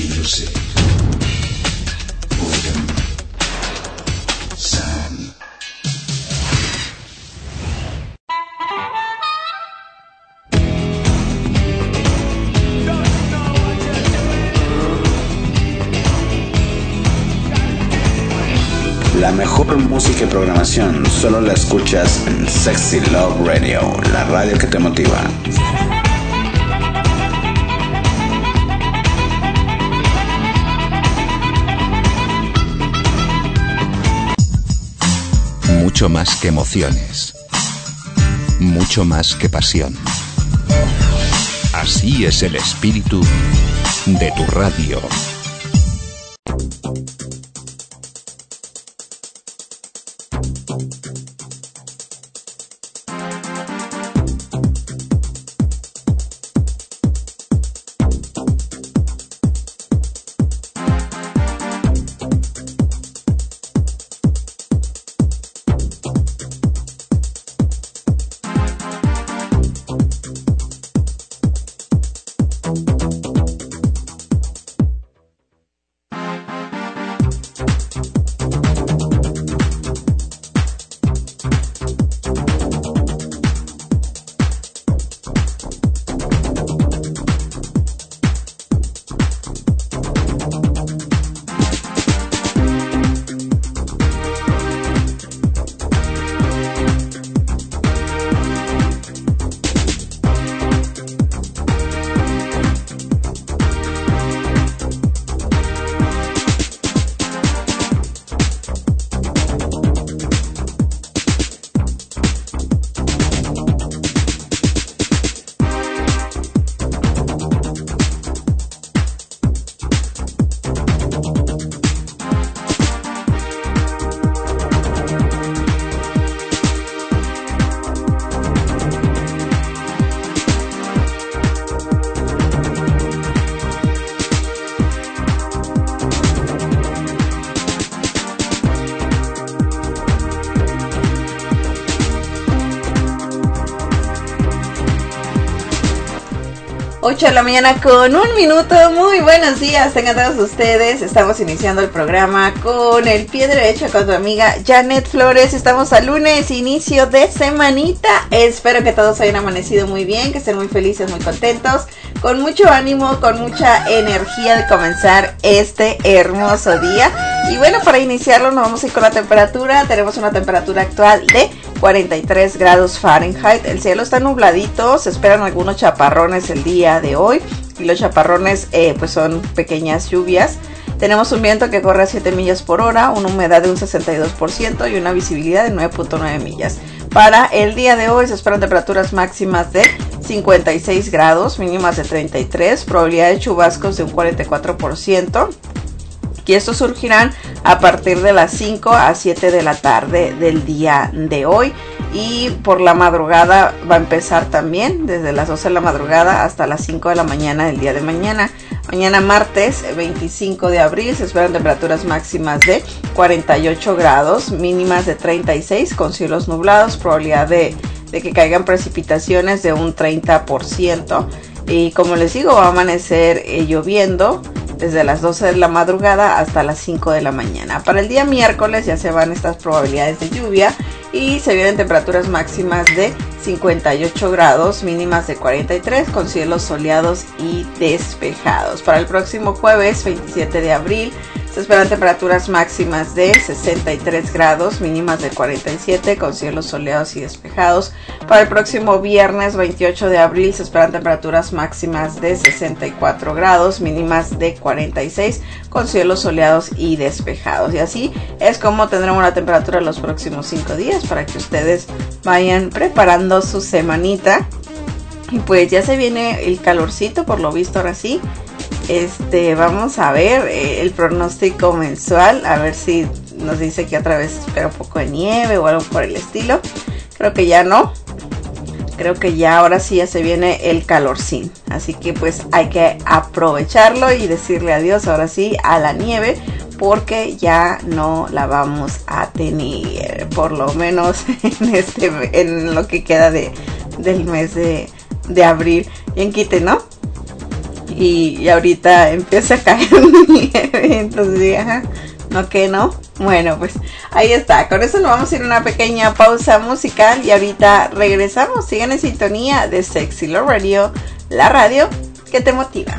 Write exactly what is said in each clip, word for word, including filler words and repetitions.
music, boredom, sound. La mejor música y programación solo la escuchas en Sexy Love Radio, la radio que te motiva. Mucho más que emociones, mucho más que pasión. Así es el espíritu de tu radio. ocho de la mañana con un minuto. Muy buenos días, tengan todos ustedes. Estamos iniciando el programa con el pie derecho con tu amiga Janet Flores. Estamos a lunes, inicio de semanita. Espero que todos hayan amanecido muy bien, que estén muy felices, muy contentos, con mucho ánimo, con mucha energía de comenzar este hermoso día. Y bueno, para iniciarlo nos vamos a ir con la temperatura. Tenemos una temperatura actual de cuarenta y tres grados Fahrenheit. El cielo está nubladito, se esperan algunos chaparrones el día de hoy. Y los chaparrones eh, pues son pequeñas lluvias. Tenemos un viento que corre a siete millas por hora, una humedad de un sesenta y dos por ciento y una visibilidad de nueve punto nueve millas. Para el día de hoy se esperan temperaturas máximas de cincuenta y seis grados, mínimas de treinta y tres, probabilidad de chubascos de un cuarenta y cuatro por ciento. Y estos surgirán a partir de las cinco a siete de la tarde del día de hoy. Y por la madrugada va a empezar también desde las doce de la madrugada hasta las cinco de la mañana del día de mañana. Mañana martes veinticinco de abril se esperan temperaturas máximas de cuarenta y ocho grados, mínimas de treinta y seis con cielos nublados, probabilidad de, de que caigan precipitaciones de un treinta por ciento. Y como les digo, va a amanecer eh, lloviendo desde las doce de la madrugada hasta las cinco de la mañana. Para el día miércoles ya se van estas probabilidades de lluvia y se vienen temperaturas máximas de cincuenta y ocho grados, mínimas de cuarenta y tres con cielos soleados y despejados. Para el próximo jueves veintisiete de abril se esperan temperaturas máximas de sesenta y tres grados, mínimas de cuarenta y siete con cielos soleados y despejados. Para el próximo viernes veintiocho de abril se esperan temperaturas máximas de sesenta y cuatro grados, mínimas de cuarenta y seis con cielos soleados y despejados. Y así es como tendremos la temperatura los próximos cinco días para que ustedes vayan preparando su semanita. Y pues ya se viene el calorcito, por lo visto ahora sí. Este, vamos a ver eh, el pronóstico mensual, a ver si nos dice que otra vez espera un poco de nieve o algo por el estilo. Creo que ya no. Creo que ya ahora sí ya se viene el calorcín. Así que pues hay que aprovecharlo y decirle adiós ahora sí a la nieve, porque ya no la vamos a tener, por lo menos en este en lo que queda de del mes de, de abril. Bien quite, ¿no? y, y ahorita empieza a caer nieve, entonces dije, ajá, no que no. Bueno, pues ahí está, con eso nos vamos a ir a una pequeña pausa musical y ahorita regresamos. Sigan en sintonía de Sexy Love Radio, la radio que te motiva.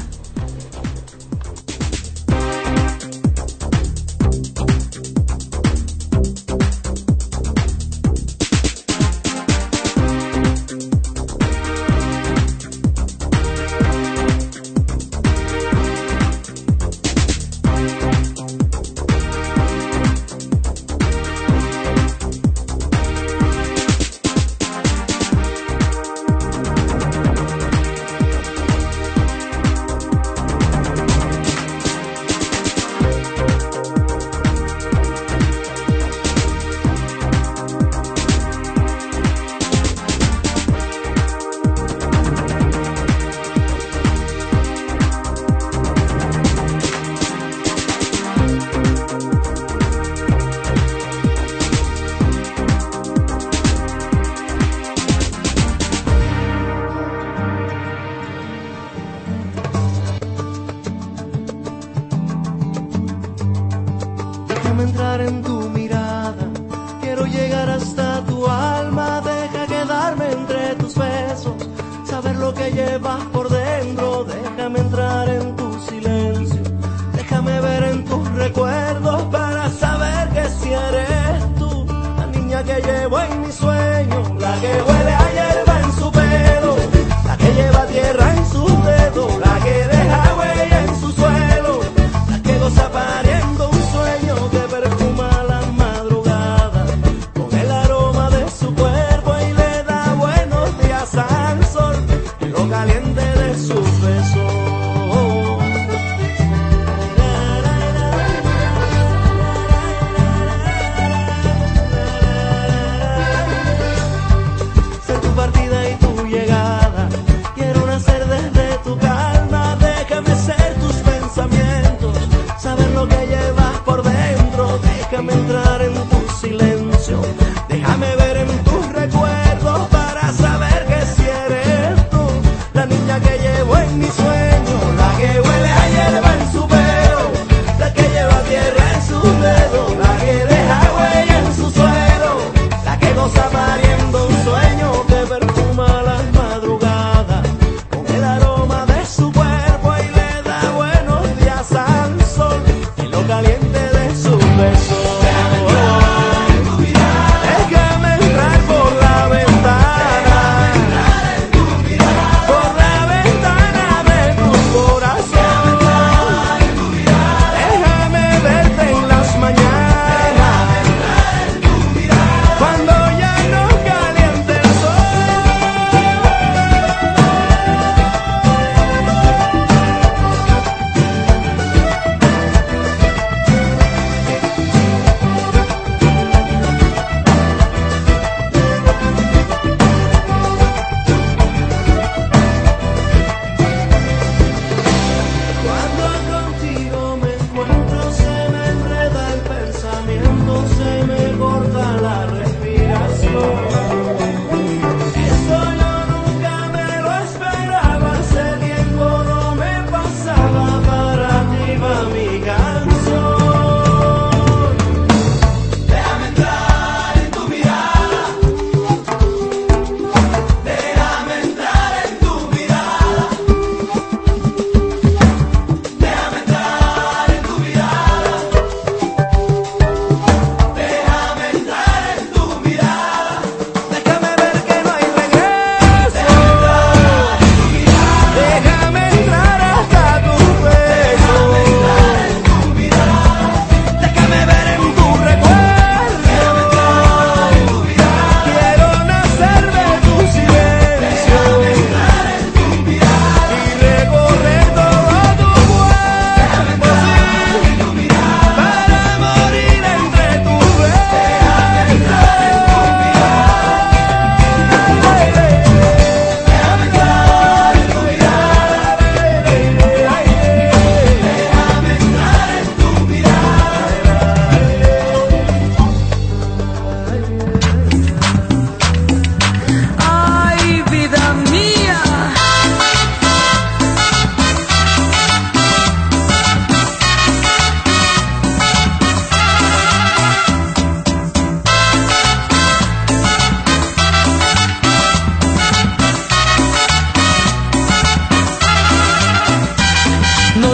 Caliente de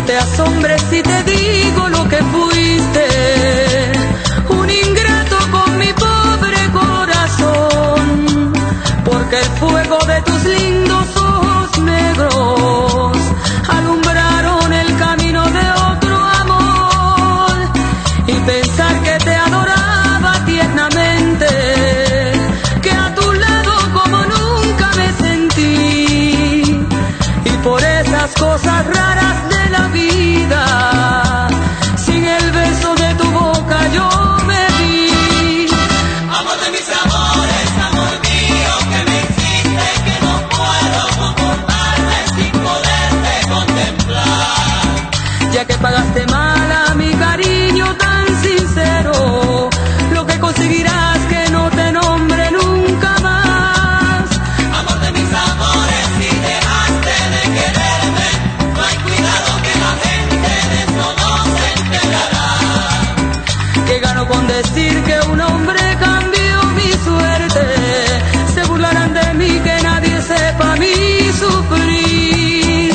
te asombres si te digo lo que fuiste, un ingrato con mi pobre corazón, porque el fuego de tus lindos ojos negros alumbraron el camino de otro amor, y pensar que te adoraba tiernamente, que a tu lado como nunca me sentí, y por esas cosas raras de la vida, sin el beso de tu boca yo me vi. Amor de mis amores, amor mío, que me hiciste, que no puedo conformarme sin poderte contemplar. Ya que pagaste mal a mi cariño tan sincero, lo que conseguirás que no te nombre nunca más. Amor de mis amores, si dejaste de quererme, no hay cuidado que la gente de eso no se enterará. Que gano con decir que un hombre cambió mi suerte, se burlarán de mí, que nadie sepa mi sufrir.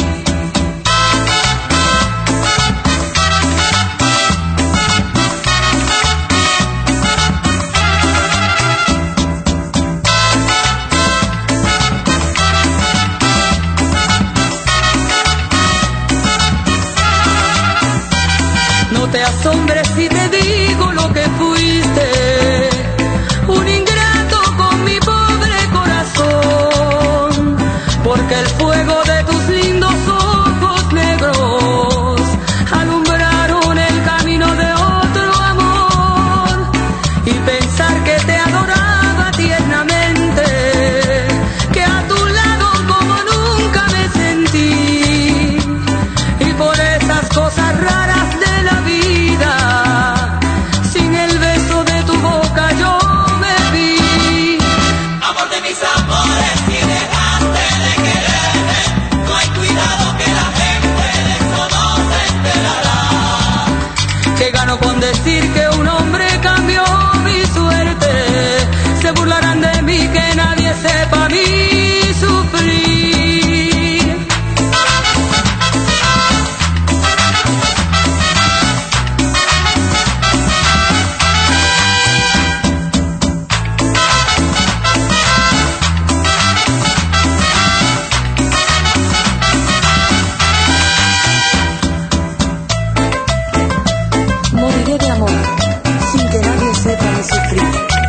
No te asombres si te digo lo que fuiste, un ingrato con mi pobre corazón, porque el fuego de tus lindos ojos negros alumbraron el camino de otro amor, y pensar que te adoraba tiernamente, que a tu lado como nunca me sentí, y por esas cosas raras de la vida, sin el beso de tu boca yo me vi. Amor de mis amores, si dejaste de quererme, no hay cuidado que la gente de eso no se enterará. Que gano con decir que un hombre cambió mi suerte, se burlarán de mí, que nadie sepa mi sufrir. Moriré de amor sin que nadie sepa mi sufrir.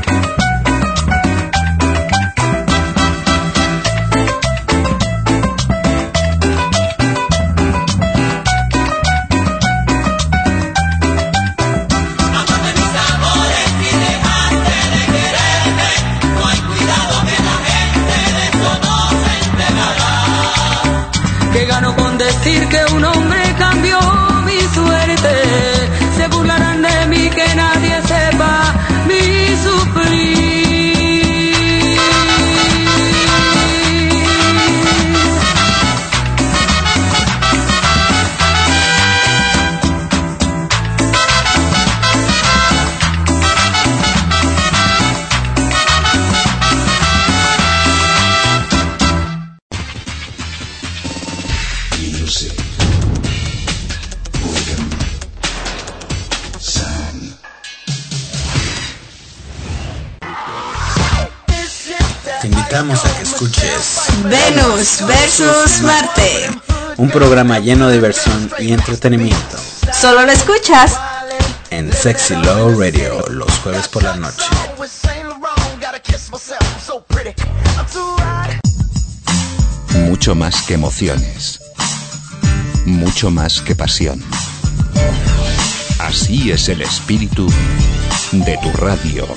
Amor de mis amores, si dejaste de quererme, no hay cuidado que la gente de eso no se enterará. Que gano con decir que un hombre cambió mi suerte, se burlarán de mí, que nadie sepa mi sufrir. Music. Rhythm. Sound. Te invitamos a que escuches Venus versus Marte. un programa lleno de diversión y entretenimiento Solo lo escuchas en Sexy Love Radio los jueves por la noche. Mucho más que emociones. Mucho más que pasión. Así es el espíritu de tu radio.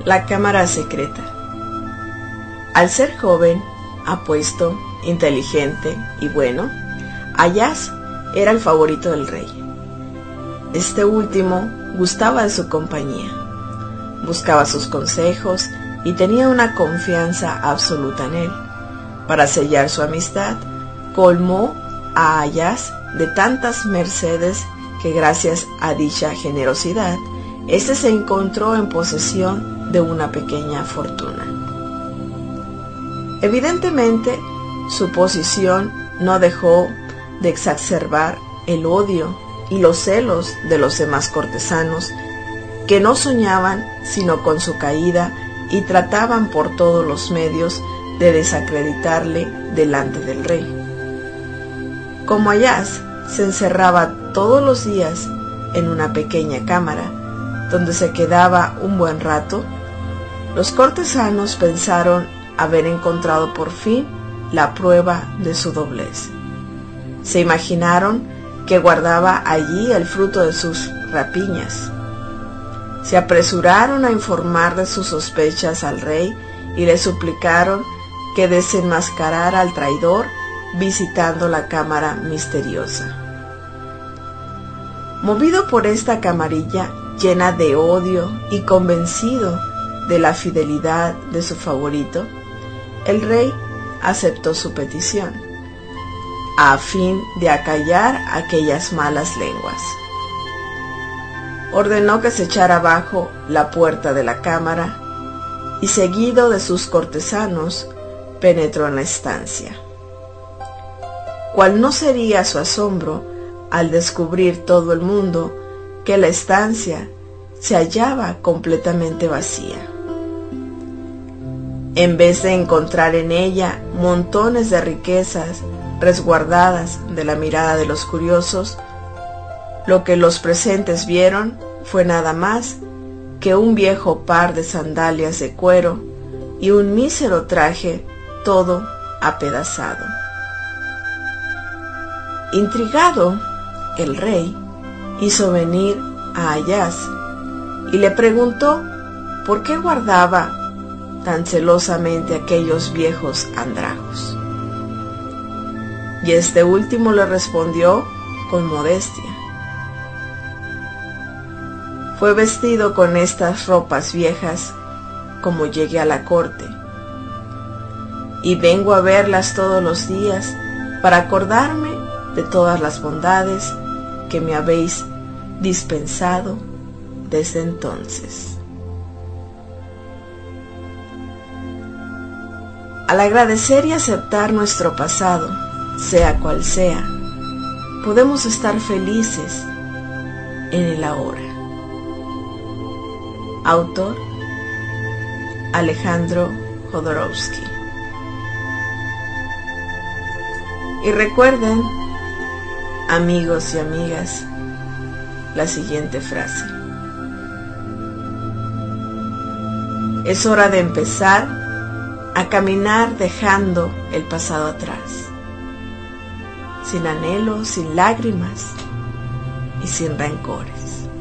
La cámara secreta. Al ser joven, apuesto, inteligente y bueno, Ayaz era el favorito del rey. Este último gustaba de su compañía, buscaba sus consejos y tenía una confianza absoluta en él. Para sellar su amistad, colmó a Ayaz de tantas mercedes que gracias a dicha generosidad, éste se encontró en posesión de una pequeña fortuna. Evidentemente, su posición no dejó de exacerbar el odio y los celos de los demás cortesanos, que no soñaban sino con su caída y trataban por todos los medios de desacreditarle delante del rey. Como Ayaz se encerraba todos los días en una pequeña cámara, donde se quedaba un buen rato, los cortesanos pensaron haber encontrado por fin la prueba de su doblez. Se imaginaron que guardaba allí el fruto de sus rapiñas. Se apresuraron a informar de sus sospechas al rey y le suplicaron que desenmascarara al traidor visitando la cámara misteriosa. Movido por esta camarilla llena de odio y convencido de la fidelidad de su favorito, el rey aceptó su petición, a fin de acallar aquellas malas lenguas. Ordenó que se echara abajo la puerta de la cámara y, seguido de sus cortesanos, penetró en la estancia. Cuál no sería su asombro al descubrir todo el mundo que la estancia se hallaba completamente vacía. En vez de encontrar en ella montones de riquezas resguardadas de la mirada de los curiosos, lo que los presentes vieron fue nada más que un viejo par de sandalias de cuero y un mísero traje todo apedazado. Intrigado, el rey hizo venir a Ayaz y le preguntó por qué guardaba tan celosamente aquellos viejos andrajos. Y este último le respondió con modestia: fue vestido con estas ropas viejas como llegué a la corte, y vengo a verlas todos los días para acordarme de todas las bondades que me habéis dispensado desde entonces. Al agradecer y aceptar nuestro pasado, sea cual sea, podemos estar felices en el ahora. Autor: Alejandro Jodorowsky. Y recuerden, amigos y amigas, la siguiente frase: es hora de empezar a caminar dejando el pasado atrás, sin anhelos, sin lágrimas y sin rencores.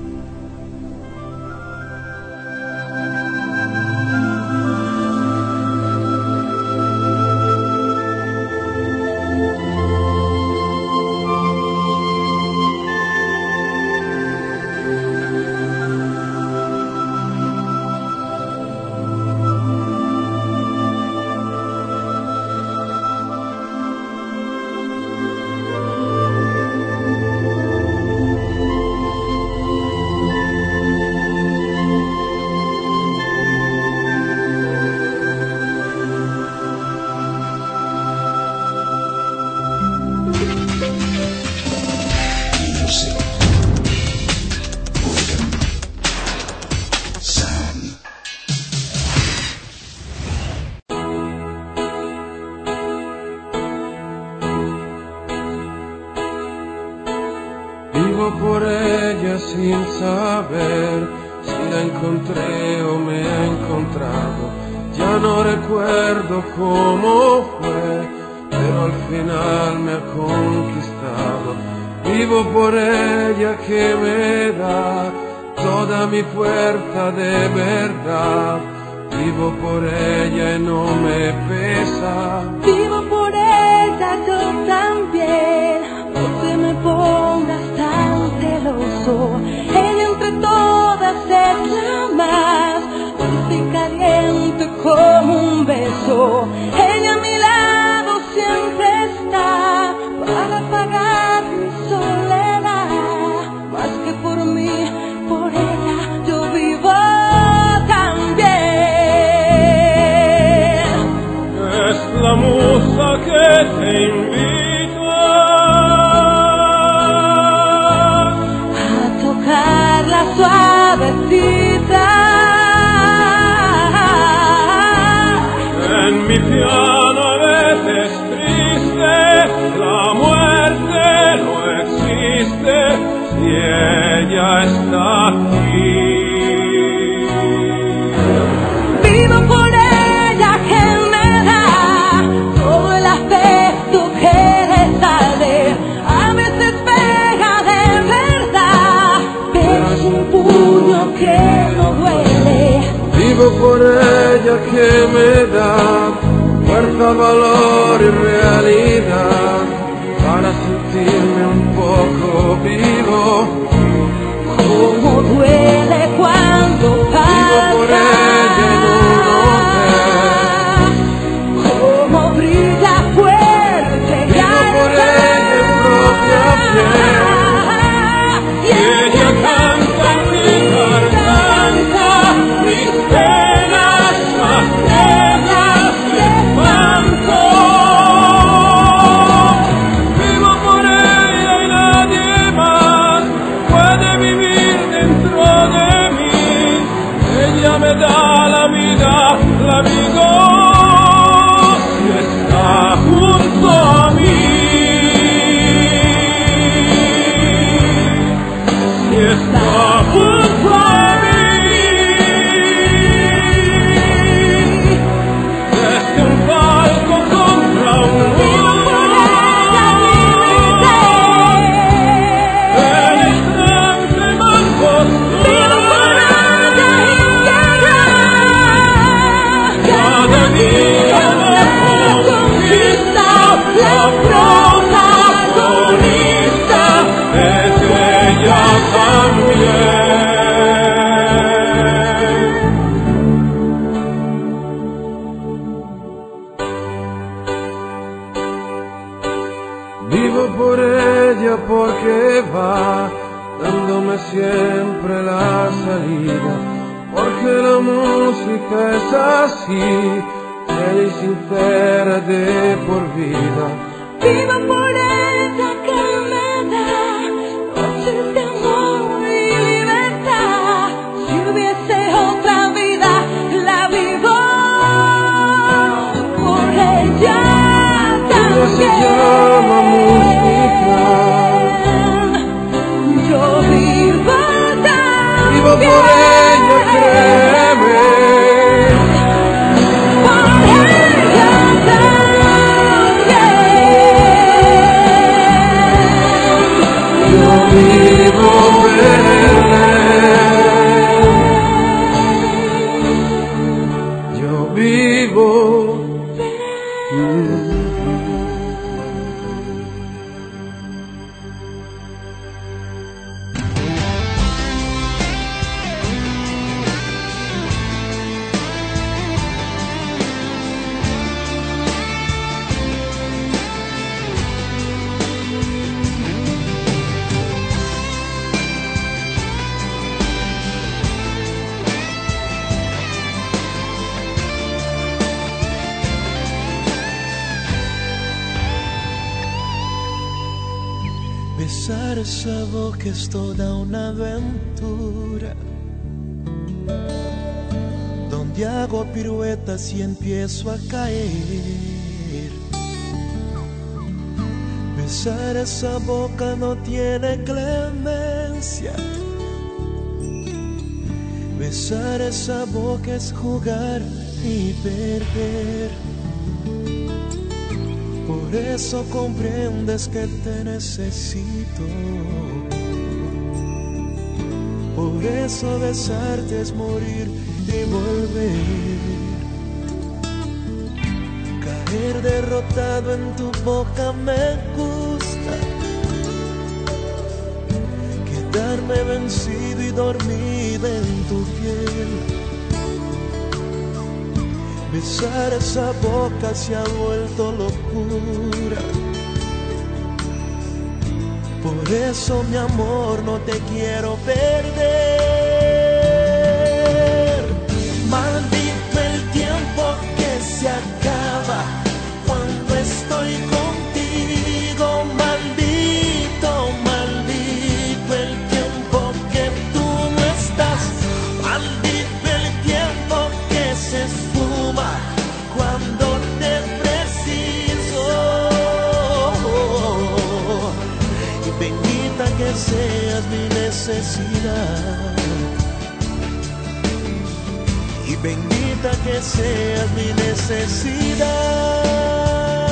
Vivo por ella sin saber si la encontré o me ha encontrado. Ya no recuerdo cómo fue, pero al final me ha conquistado. Vivo por ella que me da toda mi fuerza de verdad. Vivo por ella y no me pesa. Vivo por ella yo también. No te me pongas tan celoso. Ella entre todas es la más dulce y caliente como un beso. Ella a mi lado siempre está para apagar mi soledad. Más que por mí, por ella yo vivo también. Es la musa que te invita a tocar la suavecita. en mi piano a veces triste. La muerte no existe si ella está aquí. Vivo por ella que me da todo el afecto que le sale. A veces pega de verdad, pero es un puño que no duele. Vivo por ella que me da fuerza, valor y realidad para sentirme un poco vivo. Como duele cuando pasa. Vivo por ella en un hotel. Como brilla fuerte. Vivo por ella en propia piel. Y ella canta en mi garganta mis penas más negras de espanto. Vivo por ella y nadie más puede vivir dentro de mí. Ella me da la vida, la vida si está junto a mí. Si está junto a mí. Desde un palco contra un muro, penetrante más cada día me conquista la protagonista, es ella también. Vivo por ella porque va dándome siempre la salida, porque la música es así, real y sincera de por vida. Vivo por ella que me da noches de amor y libertad. Si hubiese otra vida, la vivo por ella Ella se llama música. también. Yo vivo también. Vivo por ella, créeme. Por ella también. Yo vivo verde. Yo vivo. Besar esa boca es toda una aventura, donde hago piruetas y empiezo a caer. Besar esa boca no tiene clemencia. Besar esa boca es jugar y perder. Por eso comprendes que te necesito. Por eso besarte es morir y volver. Caer derrotado en tu boca me gusta. Quedarme vencido y dormido en tu piel. Besar esa boca se ha vuelto locura. Por eso, mi amor, no te quiero perder. Maldito el tiempo que se acaba cuando estoy contigo. Maldito, maldito el tiempo que tú no estás. Maldito el tiempo que se esfuma cuando te preciso. Y bendita que seas mi necesidad. Y bendita que seas mi necesidad.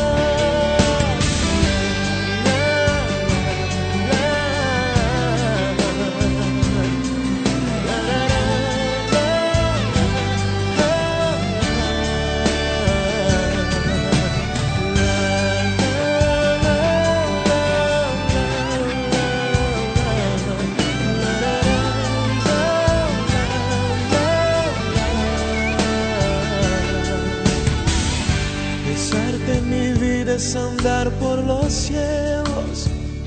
Es andar por los cielos,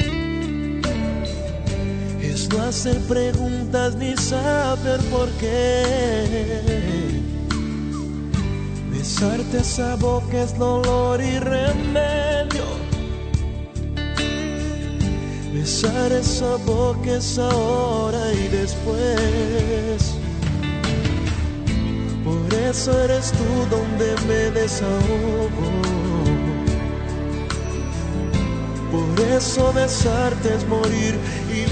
es no hacer preguntas ni saber por qué. Besarte esa boca es dolor y remedio. Besar esa boca es ahora y después. Por eso eres tú donde me desahogo. Por eso besarte es morir y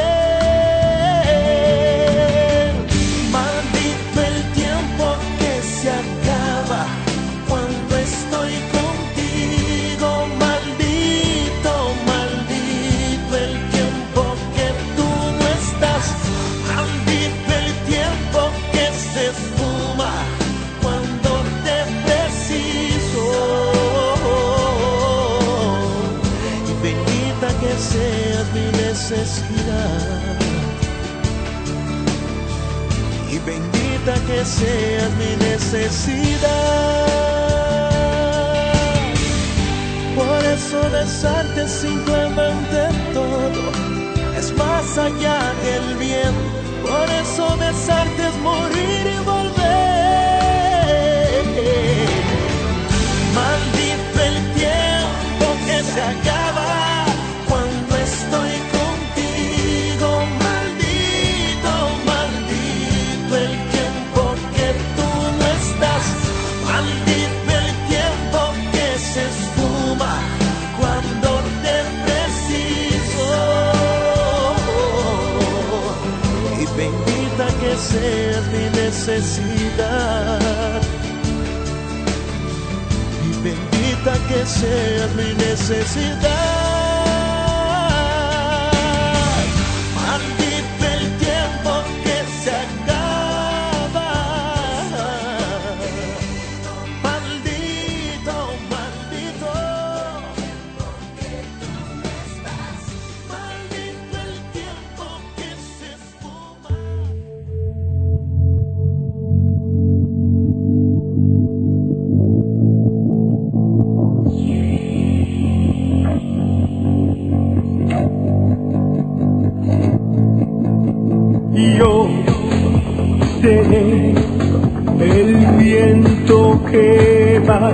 volver. Maldito el tiempo que se acaba cuando estoy contigo. Maldito, maldito el tiempo que tú no estás. Maldito el tiempo que se esfuma cuando te preciso. Que seas mi necesidad. Y bendita que seas mi necesidad. Por eso besarte es simplemente todo, es más allá del bien. Por eso besarte es morir y volver. Maldito el tiempo que se acaba cuando estoy contigo. Maldito, maldito el tiempo que tú no estás. Maldito el tiempo que se esfuma cuando te preciso. Y bendita que seas mi necesidad. Y bendita que seas mi necesidad. Yo seré el viento que va,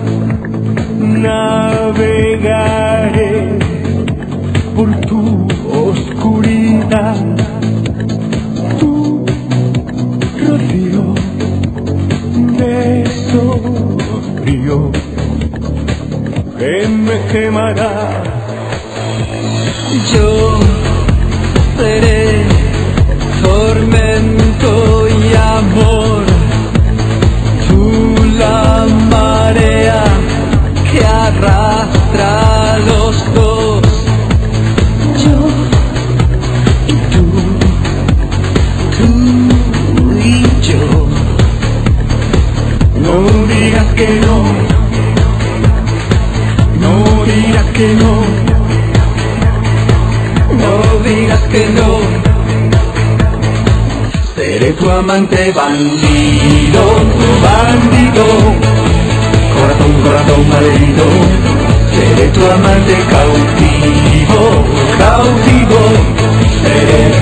navegaré por tu oscuridad, tu rocío de sobrio que me quemará. Yo seré tormento y amor, tú la marea que arrastra a los dos. Yo y tú, que no, no digas que no, no digas que no. Seré tu amante bandido, bandido, corazón, corazón malherido. Seré tu amante cautivo, cautivo. Seré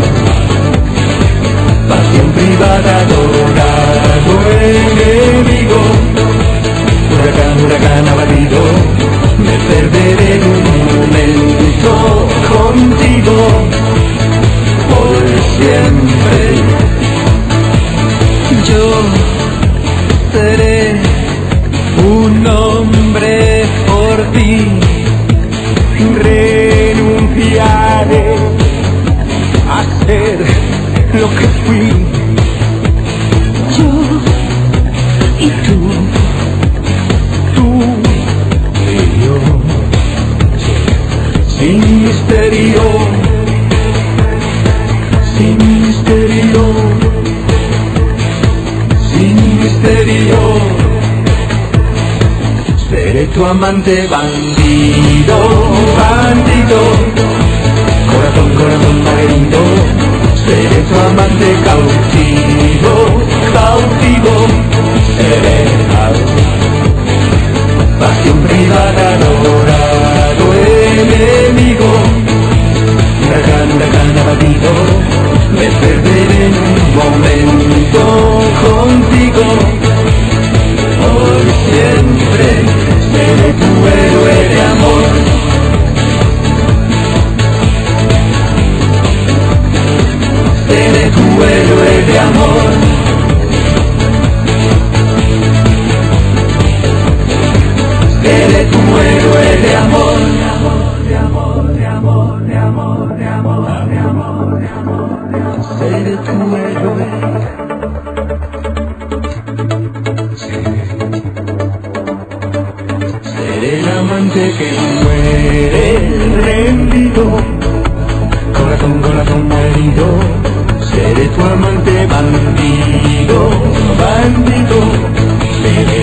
pasión privada, adorado enemigo. Huracán, huracán abatido. Me perderé en un momento contigo. Por siempre yo seré un hombre por ti. Renunciaré a ser lo que fui. Yo y tú, tú y yo, sin misterio, sin misterio, sin misterio. Seré tu amante bandido, bandido, corazón, corazón malherido. Seré tu amante cautivo, cautivo. Seré pasión privada, adorado enemigo. Huracán, huracán abatido. Me perderé en un momento contigo. Por siempre seré tu héroe de amor. Seré tu héroe de amor. Seré tu héroe de amor. De amor, de amor, de amor, de amor, de amor, de amor, de amor. Seré tu héroe. Seré el amante que muere rendido. Corazón, corazón herido. Seré tu amante bandido, bandido. Seré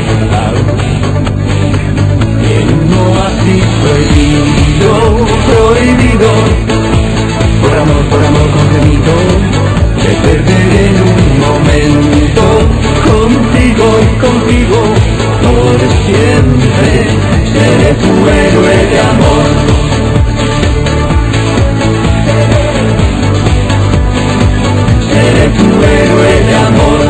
en un oasis prohibido, prohibido. Por amor, por amor contenido. Te perderé en un momento contigo, contigo. Por siempre seré tu héroe de amor. Seré tu héroe de amor.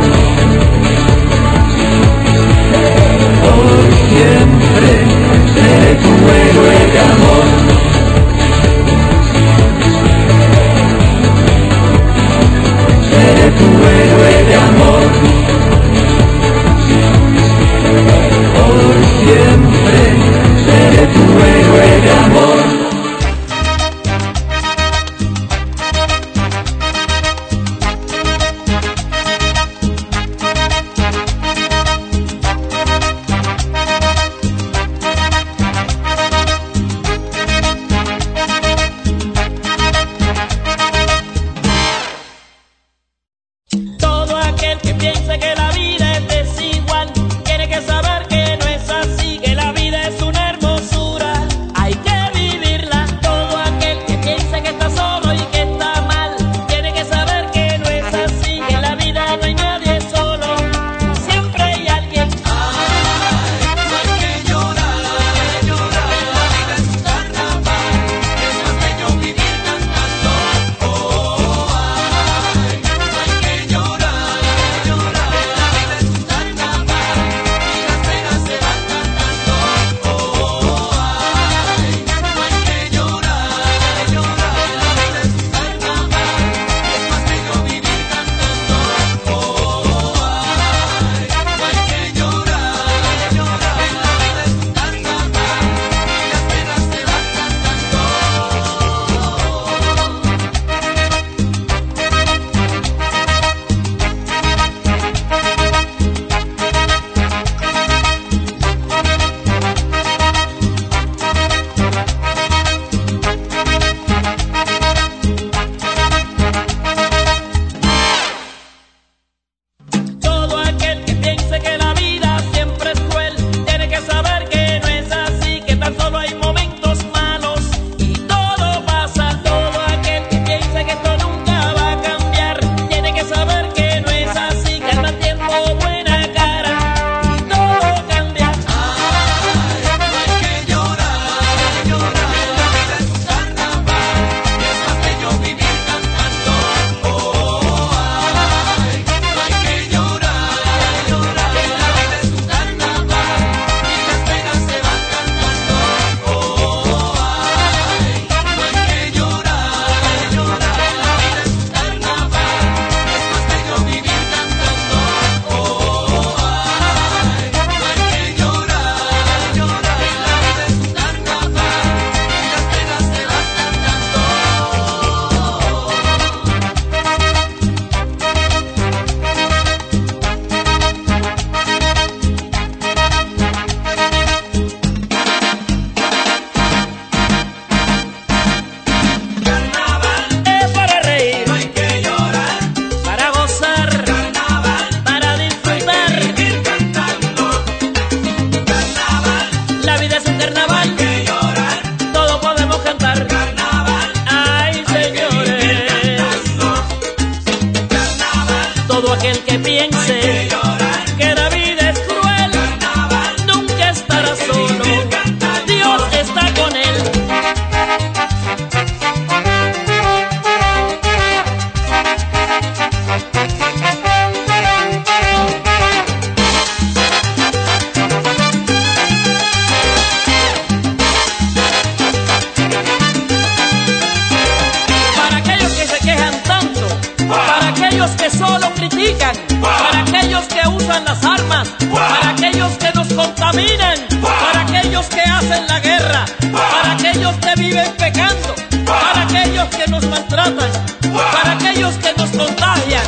Por siempre seré tu héroe de amor. Seré tu héroe de amor. Por siempre seré tu usan las armas, para aquellos que nos contaminan, para aquellos que hacen la guerra, para aquellos que viven pecando, para aquellos que nos maltratan, para aquellos que nos contagian.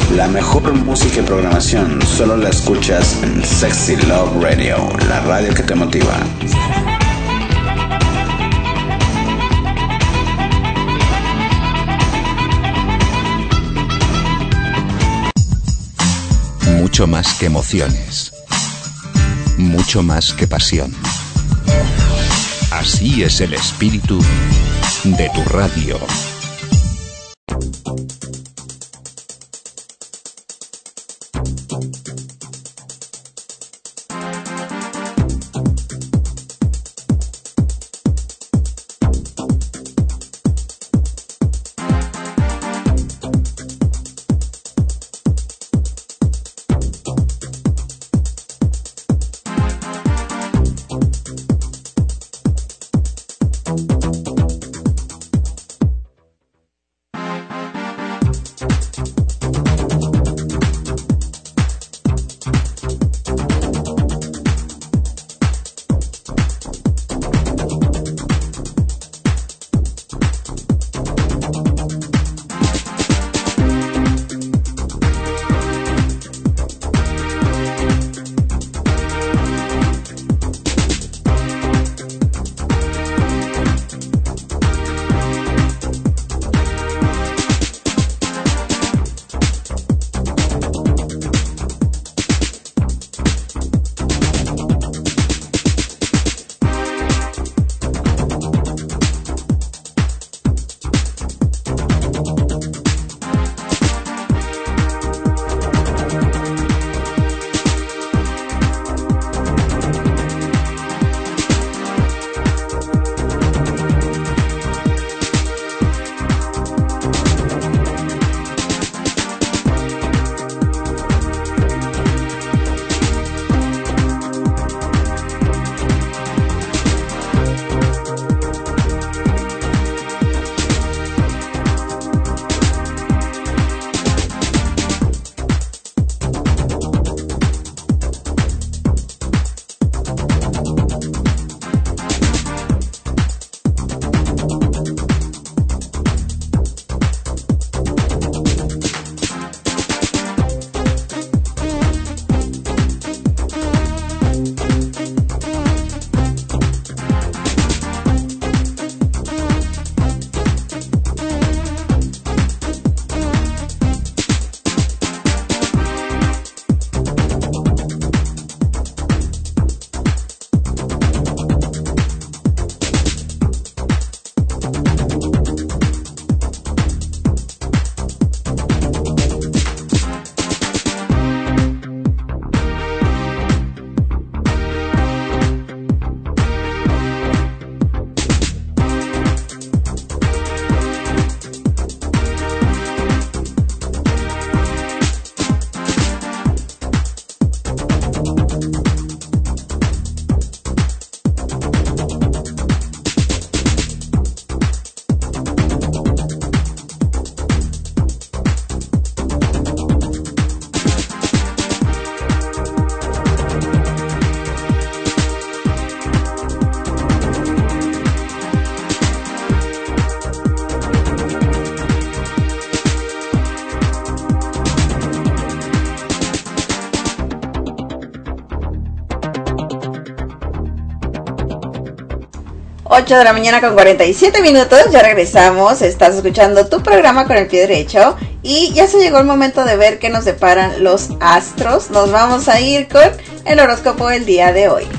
La mejor música y programación solo la escuchas en Sexy Love Radio, la radio que te motiva. Mucho más que emociones. Mucho más que pasión. Así es el espíritu de tu radio. ocho de la mañana con cuarenta y siete minutos, ya regresamos, estás escuchando tu programa con el pie derecho y ya se llegó el momento de ver qué nos deparan los astros. Nos vamos a ir con el horóscopo del día de hoy.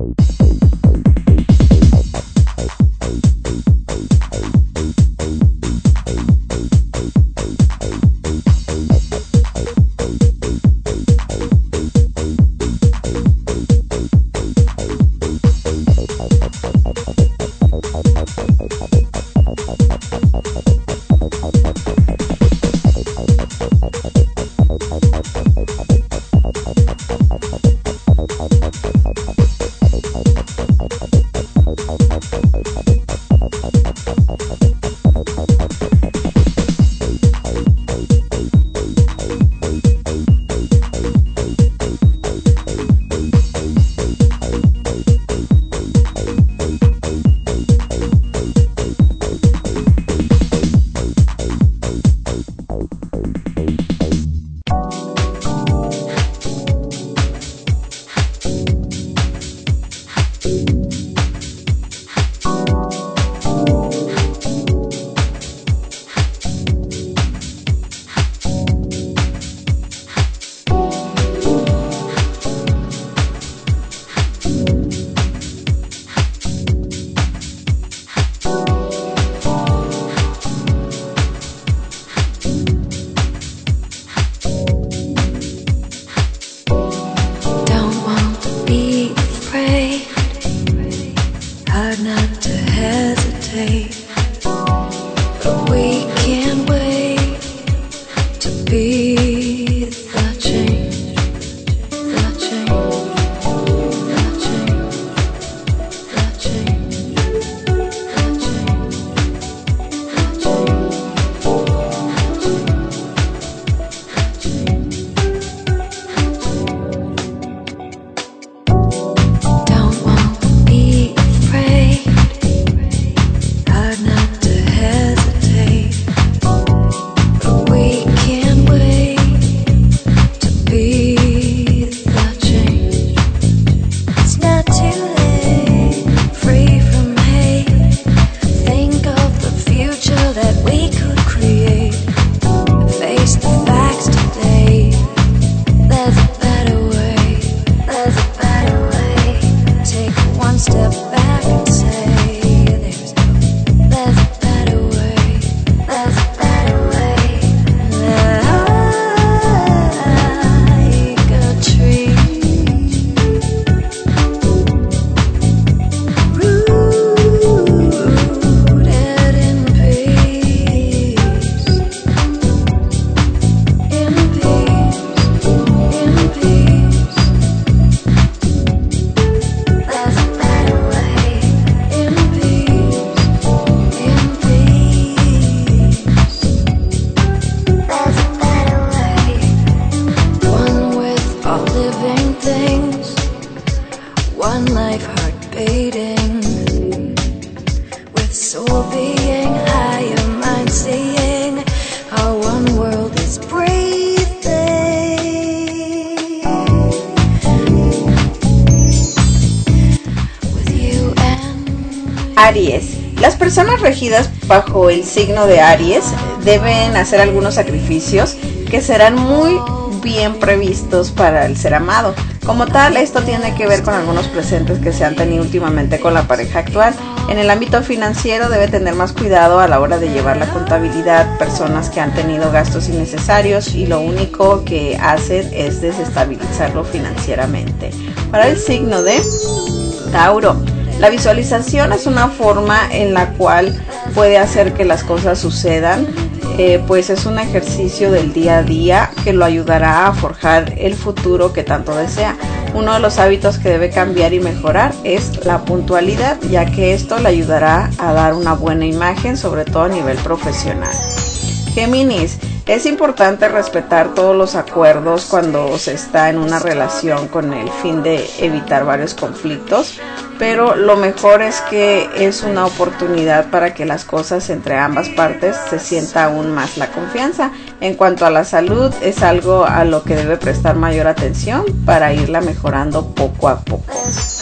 Aries. Las personas regidas bajo el signo de Aries deben hacer algunos sacrificios que serán muy bien previstos para el ser amado. Como tal, esto tiene que ver con algunos presentes que se han tenido últimamente con la pareja actual. En el ámbito financiero debe tener más cuidado a la hora de llevar la contabilidad, personas que han tenido gastos innecesarios y lo único que hacen es desestabilizarlo financieramente. Para el signo de Tauro, la visualización es una forma en la cual puede hacer que las cosas sucedan, eh, pues es un ejercicio del día a día que lo ayudará a forjar el futuro que tanto desea. Uno de los hábitos que debe cambiar y mejorar es la puntualidad, ya que esto le ayudará a dar una buena imagen, sobre todo a nivel profesional. Géminis, es importante respetar todos los acuerdos cuando se está en una relación con el fin de evitar varios conflictos, pero lo mejor es que es una oportunidad para que las cosas entre ambas partes se sienta aún más la confianza. En cuanto a la salud, es algo a lo que debe prestar mayor atención para irla mejorando poco a poco.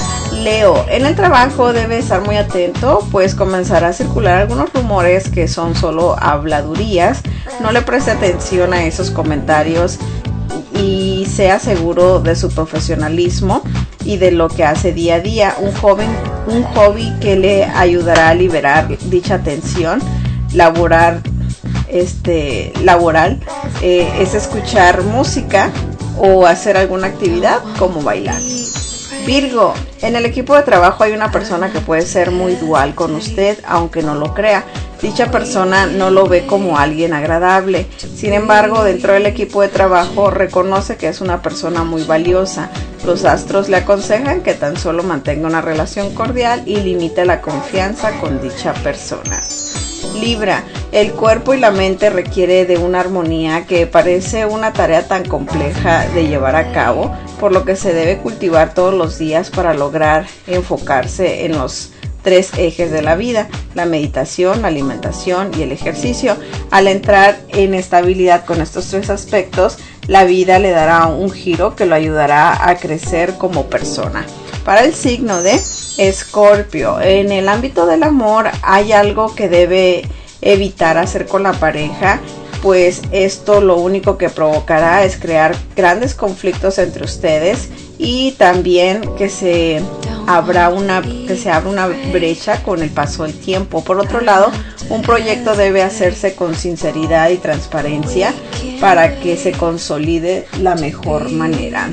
Leo, en el trabajo debe estar muy atento, pues comenzará a circular algunos rumores que son solo habladurías. No le preste atención a esos comentarios y sea seguro de su profesionalismo y de lo que hace día a día. Un joven, un hobby que le ayudará a liberar dicha tensión laborar, este, laboral eh, es escuchar música o hacer alguna actividad como bailar. Virgo, en el equipo de trabajo hay una persona que puede ser muy dual con usted, aunque no lo crea. Dicha persona no lo ve como alguien agradable. Sin embargo, dentro del equipo de trabajo reconoce que es una persona muy valiosa. Los astros le aconsejan que tan solo mantenga una relación cordial y limite la confianza con dicha persona. Libra, el cuerpo y la mente requiere de una armonía que parece una tarea tan compleja de llevar a cabo, por lo que se debe cultivar todos los días para lograr enfocarse en los tres ejes de la vida: la meditación, la alimentación y el ejercicio. Al entrar en estabilidad con estos tres aspectos, la vida le dará un giro que lo ayudará a crecer como persona. Para el signo de Escorpio, en el ámbito del amor hay algo que debe evitar hacer con la pareja, pues esto lo único que provocará es crear grandes conflictos entre ustedes y también que se habrá una que se abra una brecha con el paso del tiempo. Por otro lado, un proyecto debe hacerse con sinceridad y transparencia para que se consolide la mejor manera.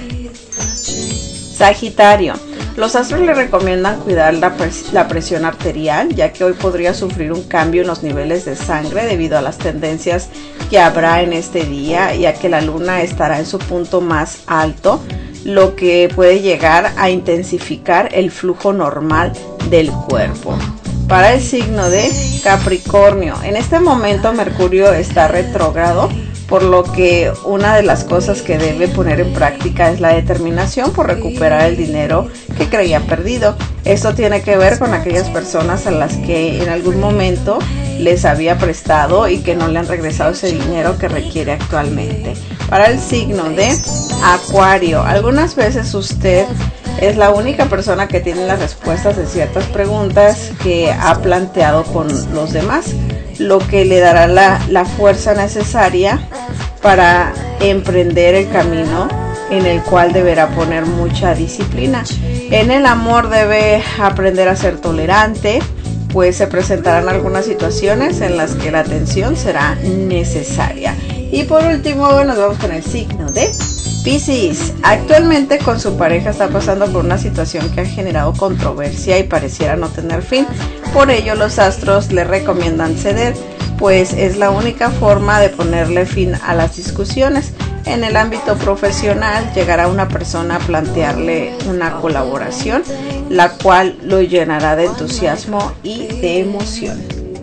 Sagitario, los astros le recomiendan cuidar la, pres- la presión arterial, ya que hoy podría sufrir un cambio en los niveles de sangre debido a las tendencias que habrá en este día, ya que la luna estará en su punto más alto, lo que puede llegar a intensificar el flujo normal del cuerpo. Para el signo de Capricornio, en este momento Mercurio está retrógrado, por lo que una de las cosas que debe poner en práctica es la determinación por recuperar el dinero que creía perdido. Esto tiene que ver con aquellas personas a las que en algún momento les había prestado y que no le han regresado ese dinero que requiere actualmente. Para el signo de Acuario, algunas veces usted es la única persona que tiene las respuestas de ciertas preguntas que ha planteado con los demás, lo que le dará la, la fuerza necesaria para emprender el camino en el cual deberá poner mucha disciplina. En el amor debe aprender a ser tolerante, pues se presentarán algunas situaciones en las que la atención será necesaria. Y por último, nos vamos con el signo de Piscis. Actualmente con su pareja está pasando por una situación que ha generado controversia y pareciera no tener fin. Por ello los astros le recomiendan ceder, pues es la única forma de ponerle fin a las discusiones. En el ámbito profesional llegará una persona a plantearle una colaboración, la cual lo llenará de entusiasmo y de emoción.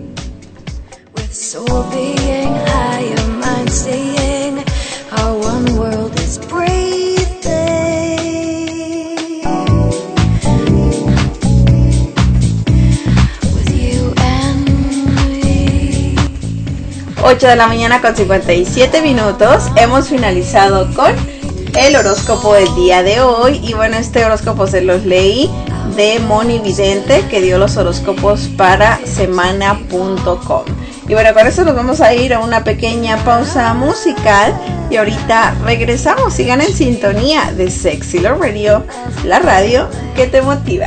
ocho de la mañana con cincuenta y siete minutos. Hemos finalizado con el horóscopo del día de hoy. Y bueno, este horóscopo se los leí de Moni Vidente, que dio los horóscopos para semana punto com. Y bueno, con eso nos vamos a ir a una pequeña pausa musical. Y ahorita regresamos. Sigan en sintonía de Sexy Love Radio, la radio que te motiva.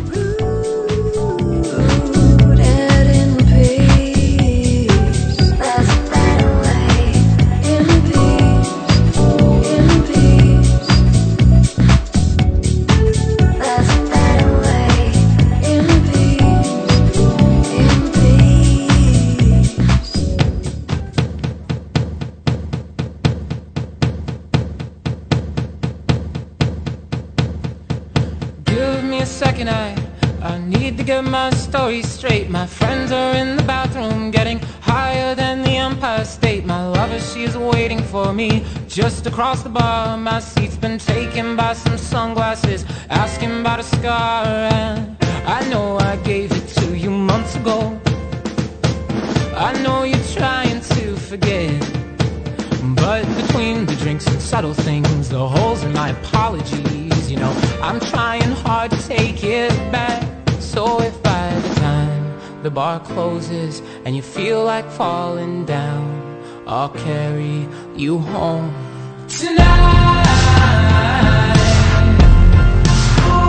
Straight, my friends are in the bathroom getting higher than the Empire State. My lover, she's waiting for me just across the bar. My seat's been taken by some sunglasses, asking about a scar. And I know I gave it to you months ago. I know you're trying to forget, but between the drinks and subtle things, the holes in my apologies, you know, I'm trying hard to take it back. So if by the time the bar closes and you feel like falling down, I'll carry you home tonight.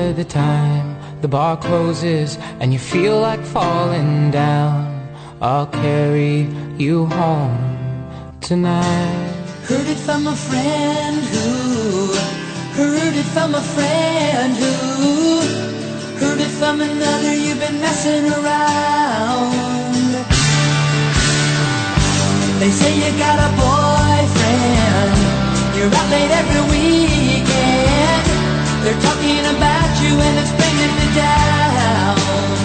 by the time the bar closes and you feel like falling down, I'll carry you home tonight. Heard it from a friend who, heard it from a friend who, heard it from another, you've been messing around. They say you got a boyfriend, you're out late every weekend. They're talking about you and it's bringing me down.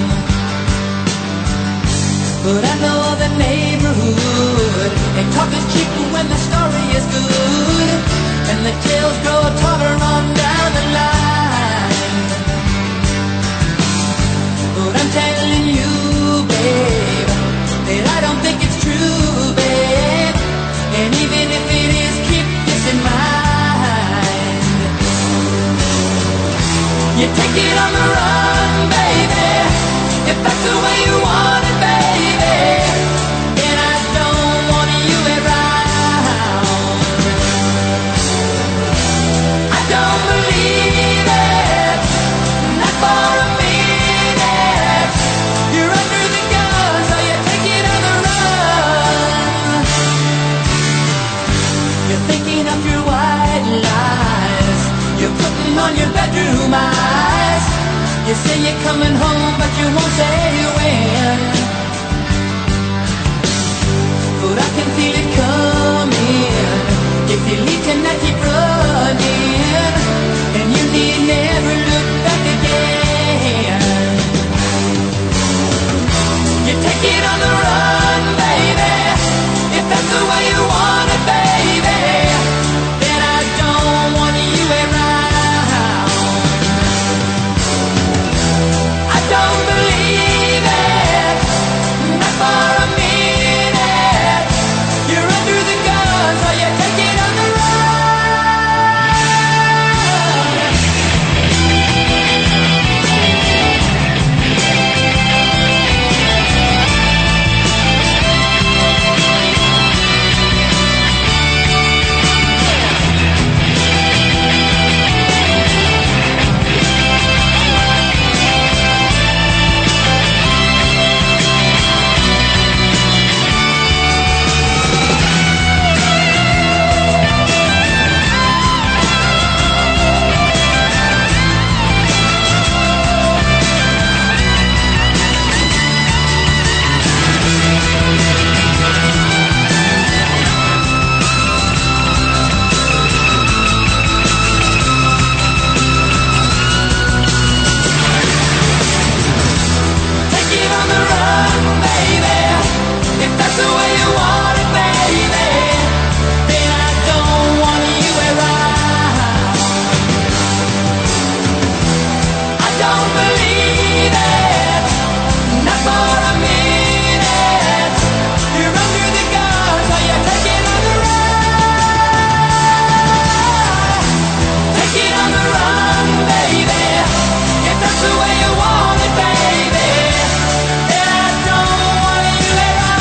But I know the neighborhood, and talk is cheap when the story is good, and the tales grow taller on down the line. But I'm telling you, babe, that I don't think it's true, babe. And even if it is, keep this in mind. You take it on the run, baby, if that's the way you want it, baby. And I don't want you around. I don't believe it, not for a minute. You're under the gun, so you take it on the run. You're thinking of your white lies, you're putting on your bedroom eyes. You say you're coming home, but you won't say when. But I can feel it coming. If you leave tonight, keep running, and you need never look back again. You take it on the run, baby, if that's the way you want it, baby. Then I don't want you around. I don't believe it, not for a minute. You're under the gun, so you take it on the run. Take it on the run, baby, if that's the way you want it, baby. Then I don't want you around. I don't believe it, not for a minute. You're under the gun, so you take it on the run. Take it on the run, baby, if that's the way you want it, baby. Then I don't want you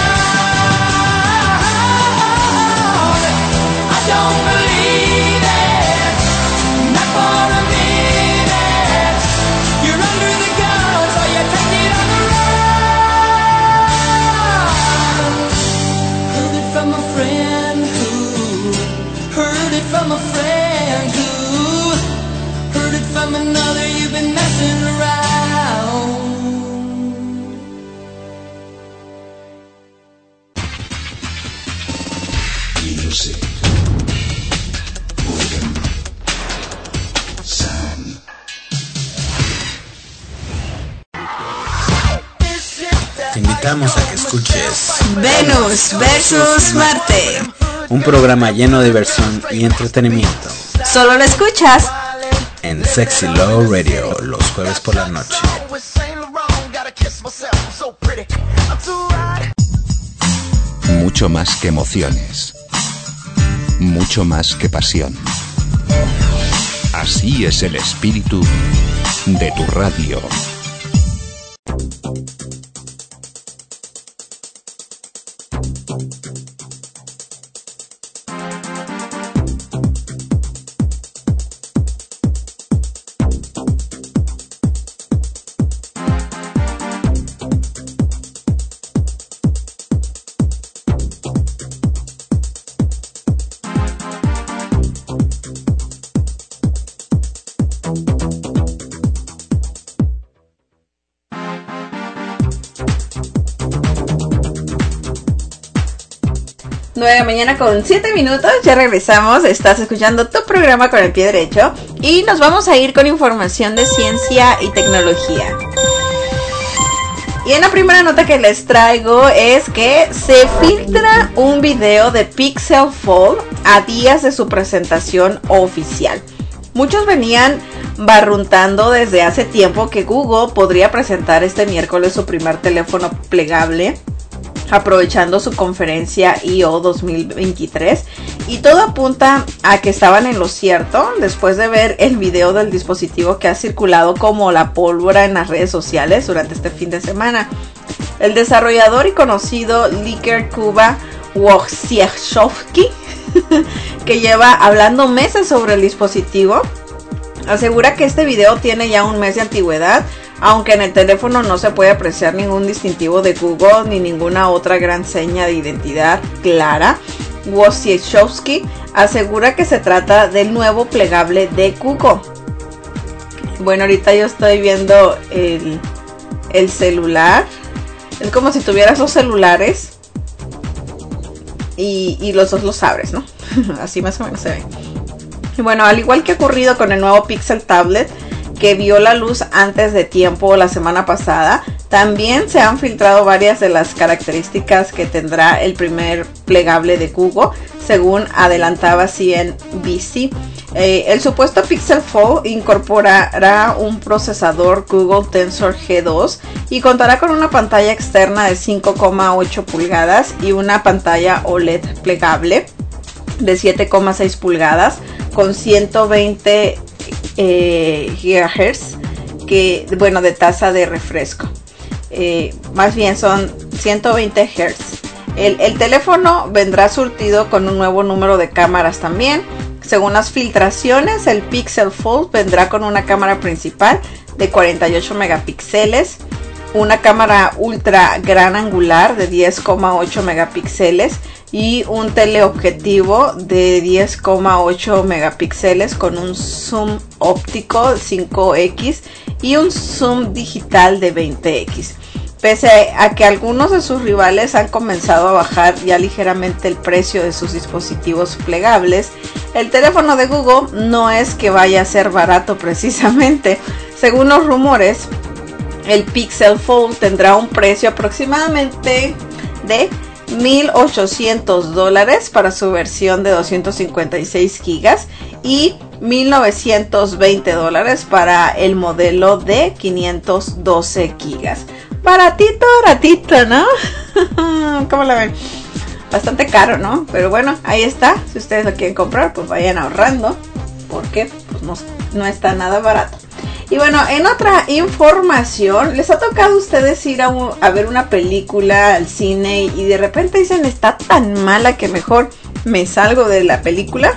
around. I don't believe it, not for a minute. You're under the gun, so you take it on the run. Heard it from a friend who, heard it from a friend who, heard it from another, you've been messing around. Music. Organ. Sound. Te invitamos a que escuches Venus versus Marte. un programa lleno de diversión y entretenimiento Solo lo escuchas en Sexy Love Radio los jueves por la noche. Mucho más que emociones. Mucho más que pasión. Así es el espíritu de tu radio. nueve de la mañana con siete minutos, ya regresamos, estás escuchando tu programa con el pie derecho y nos vamos a ir con información de ciencia y tecnología. Y en la primera nota que les traigo es que se filtra un video de Pixel Fold a días de su presentación oficial. Muchos venían barruntando desde hace tiempo que Google podría presentar este miércoles su primer teléfono plegable, aprovechando su conferencia I O dos mil veintitrés, y todo apunta a que estaban en lo cierto después de ver el video del dispositivo que ha circulado como la pólvora en las redes sociales durante este fin de semana. El desarrollador y conocido leaker Kuba Wojciechowski, que lleva hablando meses sobre el dispositivo, asegura que este video tiene ya un mes de antigüedad, aunque en el teléfono no se puede apreciar ningún distintivo de Google ni ninguna otra gran seña de identidad clara. Wojciechowski asegura que se trata del nuevo plegable de Google. Bueno, ahorita yo estoy viendo el, el celular. Es como si tuvieras dos celulares y, y los dos los abres, ¿no? Así más o menos se ve. Y bueno, al igual que ha ocurrido con el nuevo Pixel Tablet, que vio la luz antes de tiempo la semana pasada, también se han filtrado varias de las características que tendrá el primer plegable de Google, según adelantaba C N B C. Eh, el supuesto Pixel Fold incorporará un procesador Google Tensor G dos y contará con una pantalla externa de cinco coma ocho pulgadas y una pantalla O L E D plegable de siete coma seis pulgadas con ciento veinte Eh, gigahertz, que bueno, de tasa de refresco, eh, más bien son ciento veinte hertz. El, el teléfono vendrá surtido con un nuevo número de cámaras también. Según las filtraciones, el Pixel Fold vendrá con una cámara principal de cuarenta y ocho megapíxeles, una cámara ultra gran angular de diez coma ocho megapíxeles y un teleobjetivo de diez coma ocho megapíxeles con un zoom óptico cinco equis y un zoom digital de veinte equis. Pese a que algunos de sus rivales han comenzado a bajar ya ligeramente el precio de sus dispositivos plegables, el teléfono de Google no es que vaya a ser barato precisamente. Según los rumores, el Pixel Fold tendrá un precio aproximadamente de mil ochocientos dólares para su versión de doscientos cincuenta y seis gigas y mil novecientos veinte dólares para el modelo de quinientos doce gigas. Baratito, baratito, ¿no? ¿Cómo la ven? Bastante caro, ¿no? Pero bueno, ahí está. Si ustedes lo quieren comprar, pues vayan ahorrando, porque pues no, no está nada barato. Y bueno, en otra información, ¿les ha tocado a ustedes ir a, un, a ver una película al cine y de repente dicen está tan mala que mejor me salgo de la película?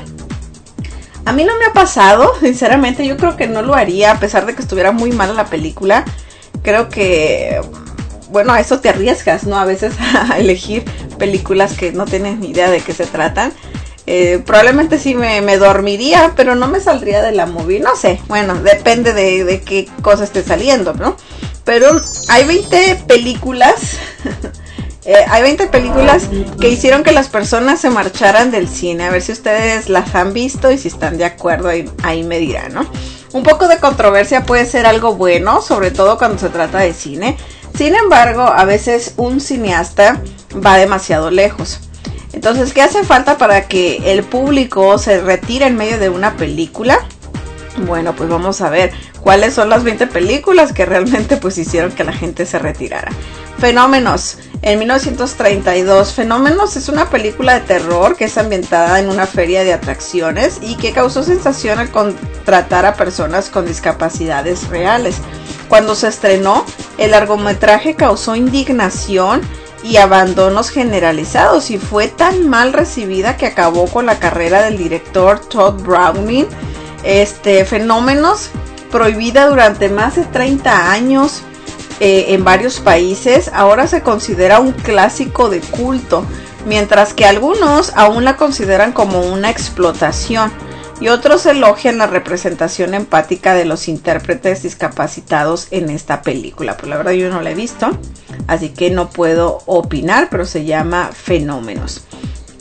A mí no me ha pasado, sinceramente. Yo creo que no lo haría a pesar de que estuviera muy mala la película. Creo que, bueno, a eso te arriesgas, ¿no? A veces a elegir películas que no tienes ni idea de qué se tratan. Eh, probablemente sí me, me dormiría, pero no me saldría de la movie, no sé, bueno, depende de, de qué cosa esté saliendo, ¿no? Pero hay veinte películas, eh, hay veinte películas que hicieron que las personas se marcharan del cine. A ver si ustedes las han visto y si están de acuerdo, ahí, ahí me dirán, ¿no? Un poco de controversia puede ser algo bueno, sobre todo cuando se trata de cine. Sin embargo, a veces un cineasta va demasiado lejos. Entonces, ¿qué hace falta para que el público se retire en medio de una película? Bueno, pues vamos a ver cuáles son las veinte películas que realmente pues hicieron que la gente se retirara. Fenómenos. En mil novecientos treinta y dos, Fenómenos es una película de terror que es ambientada en una feria de atracciones y que causó sensación al contratar a personas con discapacidades reales. Cuando se estrenó, el largometraje causó indignación y abandonos generalizados y fue tan mal recibida que acabó con la carrera del director Todd Browning. Este Fenómenos, prohibida durante más de treinta años eh, en varios países, ahora se considera un clásico de culto, mientras que algunos aún la consideran como una explotación y otros elogian la representación empática de los intérpretes discapacitados en esta película. Pues la verdad yo no la he visto, así que no puedo opinar, pero se llama Fenómenos.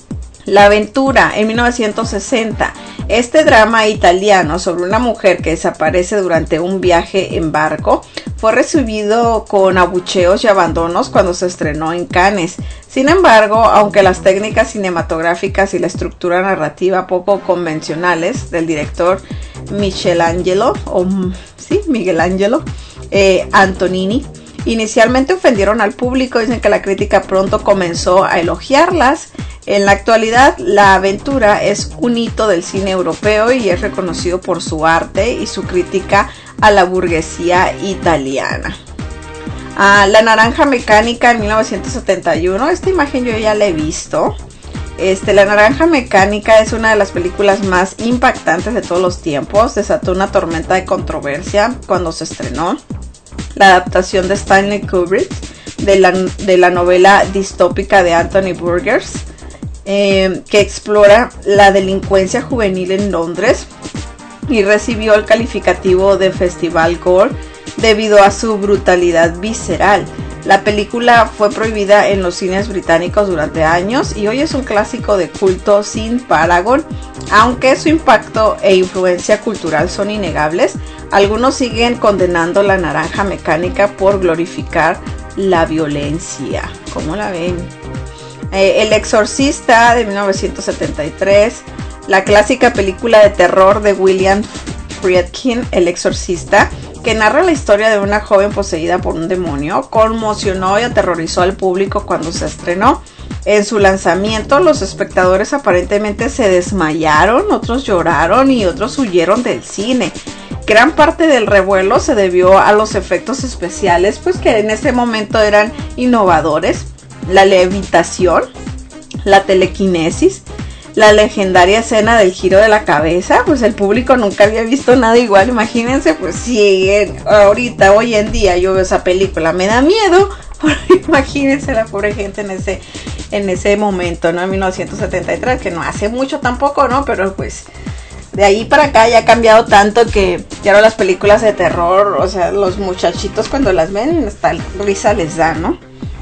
La aventura en mil novecientos sesenta. Este drama italiano sobre una mujer que desaparece durante un viaje en barco fue recibido con abucheos y abandonos cuando se estrenó en Cannes. Sin embargo, aunque las técnicas cinematográficas y la estructura narrativa poco convencionales del director Michelangelo, o sí, Miguel Ángelo eh, Antonini, inicialmente ofendieron al público, dicen que la crítica pronto comenzó a elogiarlas. En la actualidad, La aventura es un hito del cine europeo y es reconocido por su arte y su crítica a la burguesía italiana. Ah, La naranja mecánica en mil novecientos setenta y uno, esta imagen yo ya la he visto. Este, La naranja mecánica es una de las películas más impactantes de todos los tiempos. Desató una tormenta de controversia cuando se estrenó. La adaptación de Stanley Kubrick de la, de la novela distópica de Anthony Burgess, eh, que explora la delincuencia juvenil en Londres, y recibió el calificativo de Festival Gore debido a su brutalidad visceral. La película fue prohibida en los cines británicos durante años y hoy es un clásico de culto sin parangón. Aunque su impacto e influencia cultural son innegables, algunos siguen condenando La naranja mecánica por glorificar la violencia. ¿Cómo la ven? Eh, El exorcista de mil novecientos setenta y tres, la clásica película de terror de William Friedkin, El exorcista, que narra la historia de una joven poseída por un demonio, conmocionó y aterrorizó al público cuando se estrenó. En su lanzamiento, los espectadores aparentemente se desmayaron, otros lloraron y otros huyeron del cine. Gran parte del revuelo se debió a los efectos especiales, pues que en ese momento eran innovadores. La levitación, la telequinesis, la legendaria escena del giro de la cabeza, pues el público nunca había visto nada igual. Imagínense, pues si ahorita, hoy en día yo veo esa película, me da miedo. Imagínense la pobre gente en ese, en ese momento, ¿no? En mil novecientos setenta y tres, que no hace mucho tampoco, ¿no? Pero pues de ahí para acá ya ha cambiado tanto que ya ahora las películas de terror, o sea, los muchachitos cuando las ven, hasta risa les da, ¿no?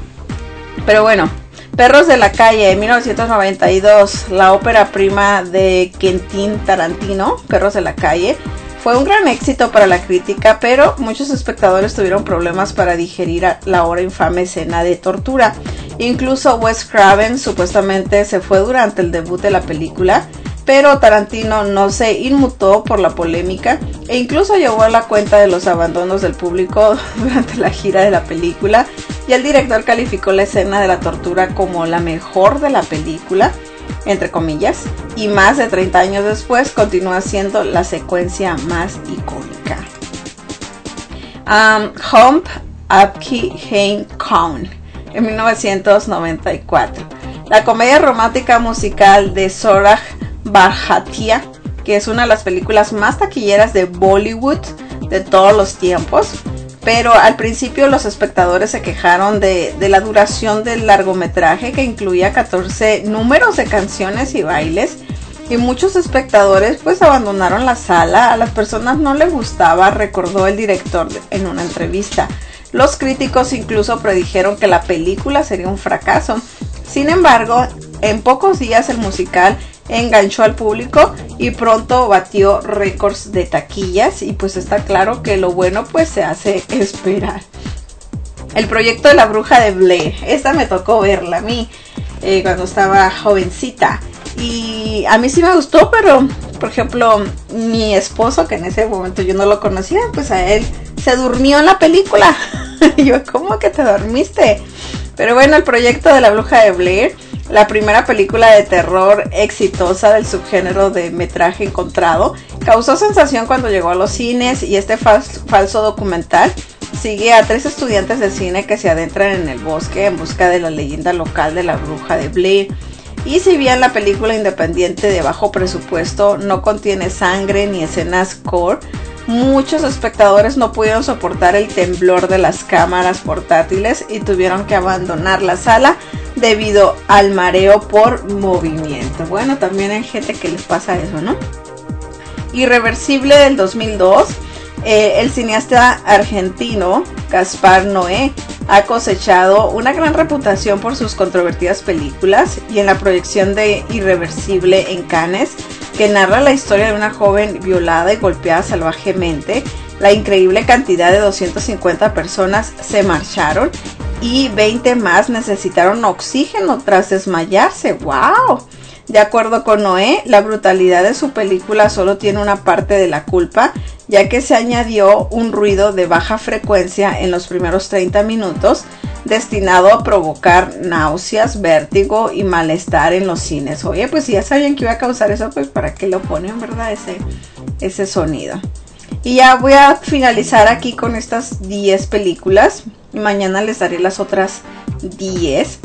Pero bueno, Perros de la calle, en mil novecientos noventa y dos, la ópera prima de Quentin Tarantino, Perros de la calle, fue un gran éxito para la crítica, pero muchos espectadores tuvieron problemas para digerir la ahora infame escena de tortura. Incluso Wes Craven supuestamente se fue durante el debut de la película, pero Tarantino no se inmutó por la polémica e incluso llevó a la cuenta de los abandonos del público durante la gira de la película, y el director calificó la escena de la tortura como la mejor de la película, entre comillas, y más de treinta años después continúa siendo la secuencia más icónica. Um, Hump Abki Hein Kong, en mil novecientos noventa y cuatro, la comedia romántica musical de Zorah Bhatia, que es una de las películas más taquilleras de Bollywood de todos los tiempos. Pero al principio los espectadores se quejaron de, de la duración del largometraje, que incluía catorce números de canciones y bailes, y muchos espectadores pues abandonaron la sala. A las personas no les gustaba, recordó el director en una entrevista. Los críticos incluso predijeron que la película sería un fracaso. Sin embargo, en pocos días el musical enganchó al público y pronto batió récords de taquillas, y pues está claro que lo bueno pues se hace esperar. El proyecto de la bruja de Blair, esta me tocó verla a mí eh, cuando estaba jovencita, y a mí sí me gustó, pero por ejemplo mi esposo, que en ese momento yo no lo conocía, pues a él se durmió en la película. Y yo, ¿cómo que te dormiste? Pero bueno, el proyecto de la bruja de Blair, la primera película de terror exitosa del subgénero de metraje encontrado, causó sensación cuando llegó a los cines, y este falso, falso documental sigue a tres estudiantes de cine que se adentran en el bosque en busca de la leyenda local de la bruja de Blair. Y si bien la película independiente de bajo presupuesto no contiene sangre ni escenas gore, muchos espectadores no pudieron soportar el temblor de las cámaras portátiles y tuvieron que abandonar la sala debido al mareo por movimiento. Bueno, también hay gente que les pasa eso, ¿no? Irreversible, del dos mil dos, eh, el cineasta argentino Gaspar Noé ha cosechado una gran reputación por sus controvertidas películas y en la proyección de Irreversible en Cannes, que narra la historia de una joven violada y golpeada salvajemente. La increíble cantidad de doscientas cincuenta personas se marcharon y veinte más necesitaron oxígeno tras desmayarse. ¡Wow! De acuerdo con Noé, la brutalidad de su película solo tiene una parte de la culpa, ya que se añadió un ruido de baja frecuencia en los primeros treinta minutos, destinado a provocar náuseas, vértigo y malestar en los cines. Oye, pues si ya sabían que iba a causar eso, pues ¿para qué lo ponen, verdad? Ese, ese sonido. Y ya voy a finalizar aquí con estas diez películas. Mañana les daré las otras diez.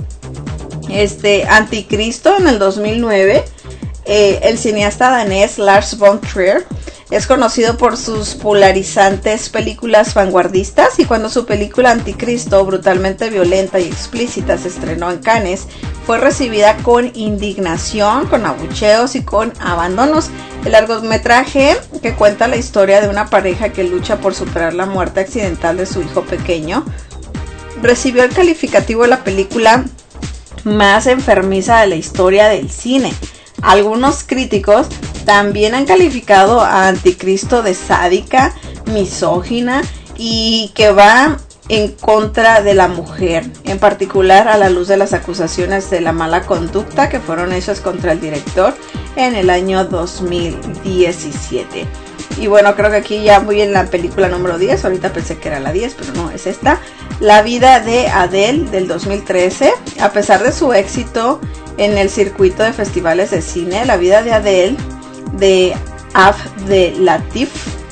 Este, Anticristo en el dos mil nueve. Eh, el cineasta danés Lars von Trier es conocido por sus polarizantes películas vanguardistas, y cuando su película Anticristo, brutalmente violenta y explícita, se estrenó en Cannes, fue recibida con indignación, con abucheos y con abandonos. El largometraje, que cuenta la historia de una pareja que lucha por superar la muerte accidental de su hijo pequeño, recibió el calificativo de la película más enfermiza de la historia del cine. Algunos críticos también han calificado a Anticristo de sádica, misógina y que va en contra de la mujer, en particular a la luz de las acusaciones de la mala conducta que fueron hechas contra el director en el año dos mil diecisiete. Y bueno, creo que aquí ya voy en la película número diez, ahorita pensé que era la diez, pero no, es esta. La vida de Adele del dos mil trece. A pesar de su éxito en el circuito de festivales de cine, la vida de Adele de Abdelatif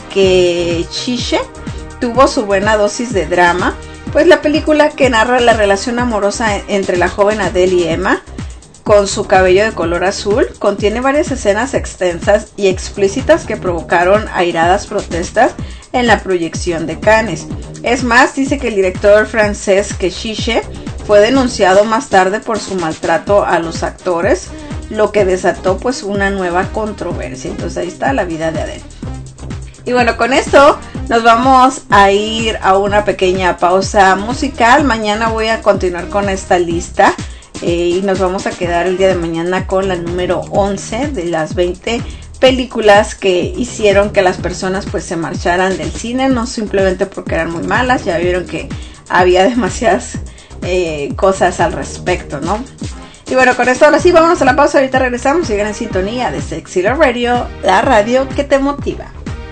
Kechiche tuvo su buena dosis de drama, pues la película, que narra la relación amorosa entre la joven Adele y Emma, con su cabello de color azul, contiene varias escenas extensas y explícitas que provocaron airadas protestas en la proyección de Cannes. Es más, dice que el director francés Kechiche fue denunciado más tarde por su maltrato a los actores, lo que desató pues una nueva controversia. Entonces ahí está la vida de Adele. Y bueno, con esto nos vamos a ir a una pequeña pausa musical. Mañana voy a continuar con esta lista. Eh, y nos vamos a quedar el día de mañana con la número once de las veinte películas que hicieron que las personas pues se marcharan del cine, no simplemente porque eran muy malas. Ya vieron que había demasiadas eh, cosas al respecto, ¿no? Y bueno, con esto ahora sí, vámonos a la pausa. Ahorita regresamos. Sigan en sintonía de Sexy Love Radio, la radio que te motiva.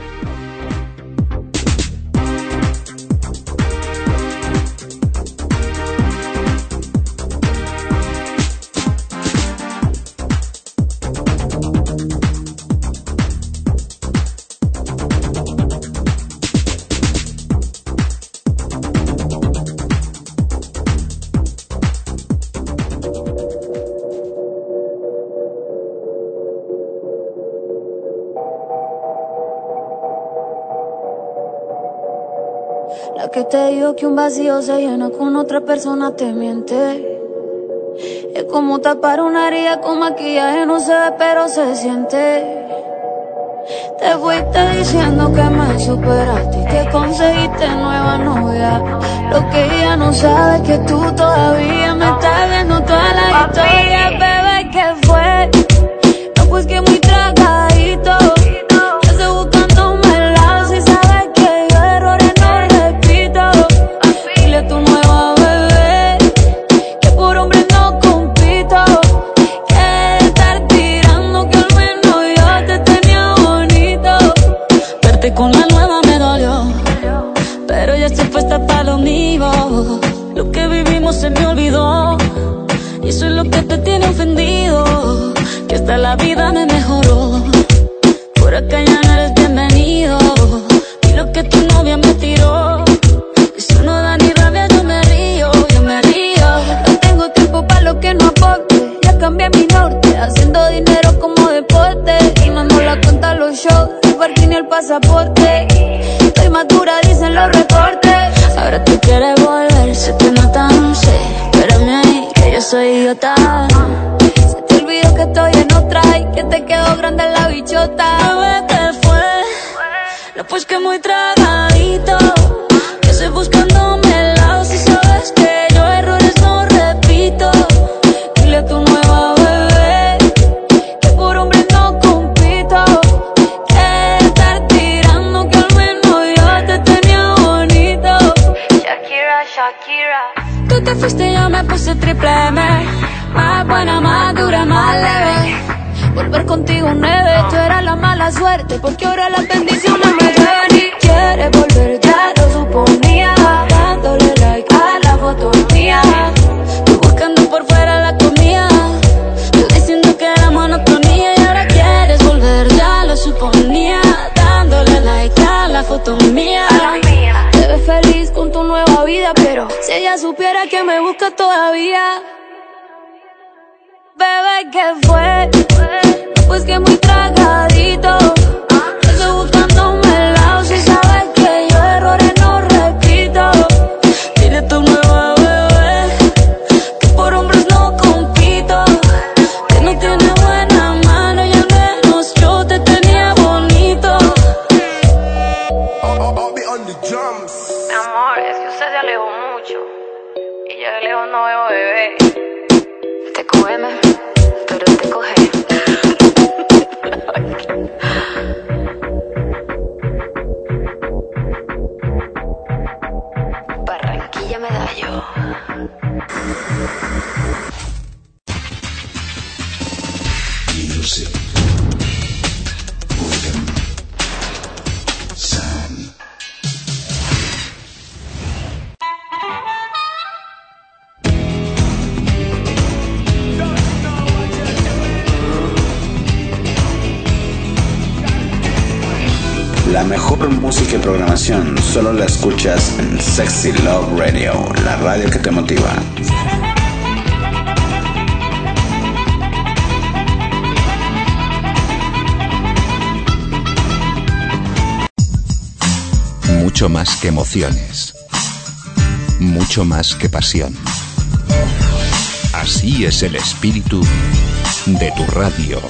Que te digo que un vacío se llena con otra persona te miente. Es como tapar una herida con maquillaje, no se ve pero se siente. Te fuiste diciendo que me superaste y que conseguiste nueva novia. Lo que ella no sabe es que tú todavía me estás viendo toda la historia. Bebé, ¿qué fue? No, pues que muy tragadito. Con la nueva me dolió, pero ya estoy puesta para lo mío. Lo que vivimos se me olvidó, y eso es lo que te tiene ofendido. Que hasta la vida me mejoró, por acá ya no eres bienvenido. Y lo que tu novia me tiró, eso no da ni rabia, yo me río, yo me río. No tengo tiempo para lo que no aporte, ya cambié mi norte, haciendo dinero como deporte. Y mando la cuenta a los shows, ni el pasaporte. Estoy madura, dicen los reportes. Ahora tú quieres volver, se te nota, no sé. Espérame ahí, que yo soy idiota. Se te olvidó que estoy en otra y que te quedó grande la bichota. Bebé, ¿qué fue? No, pues que muy tragadito, que estoy buscándome el lado. Si sabes Shakira. Tú te fuiste y yo me puse triple M. Más buena, más dura, más leve. Volver contigo nueve. Tú eras la mala suerte porque ahora las bendiciones me llevan. Y quieres volver, ya lo suponía. Dándole like a la foto mía. Tú buscando por fuera la comida. Tú diciendo que era monotonía. Y ahora quieres volver, ya lo suponía. Dándole like a la foto mía. Te ves feliz con tu nueva vida, pero si ella supiera que me busca todavía. Bebé, ¿qué fue? Pues que muy tragadito. Estoy buscándome el lado. Si sabes que yo errores no repito. Dile tu nueva bebé que por hombres no compito. Que no tiene buena mano y al menos yo te tenía bonito. Mi amor, es que usted se alejó mucho. Y yo de lejos no veo bebé. Te cógeme, pero te coge. Barranquilla Medallo. Music. Rhythm. Sound. La mejor música y programación solo la escuchas en Sexy Love Radio, la radio que te motiva. Mucho más que emociones. Mucho más que pasión. Así es el espíritu de tu radio.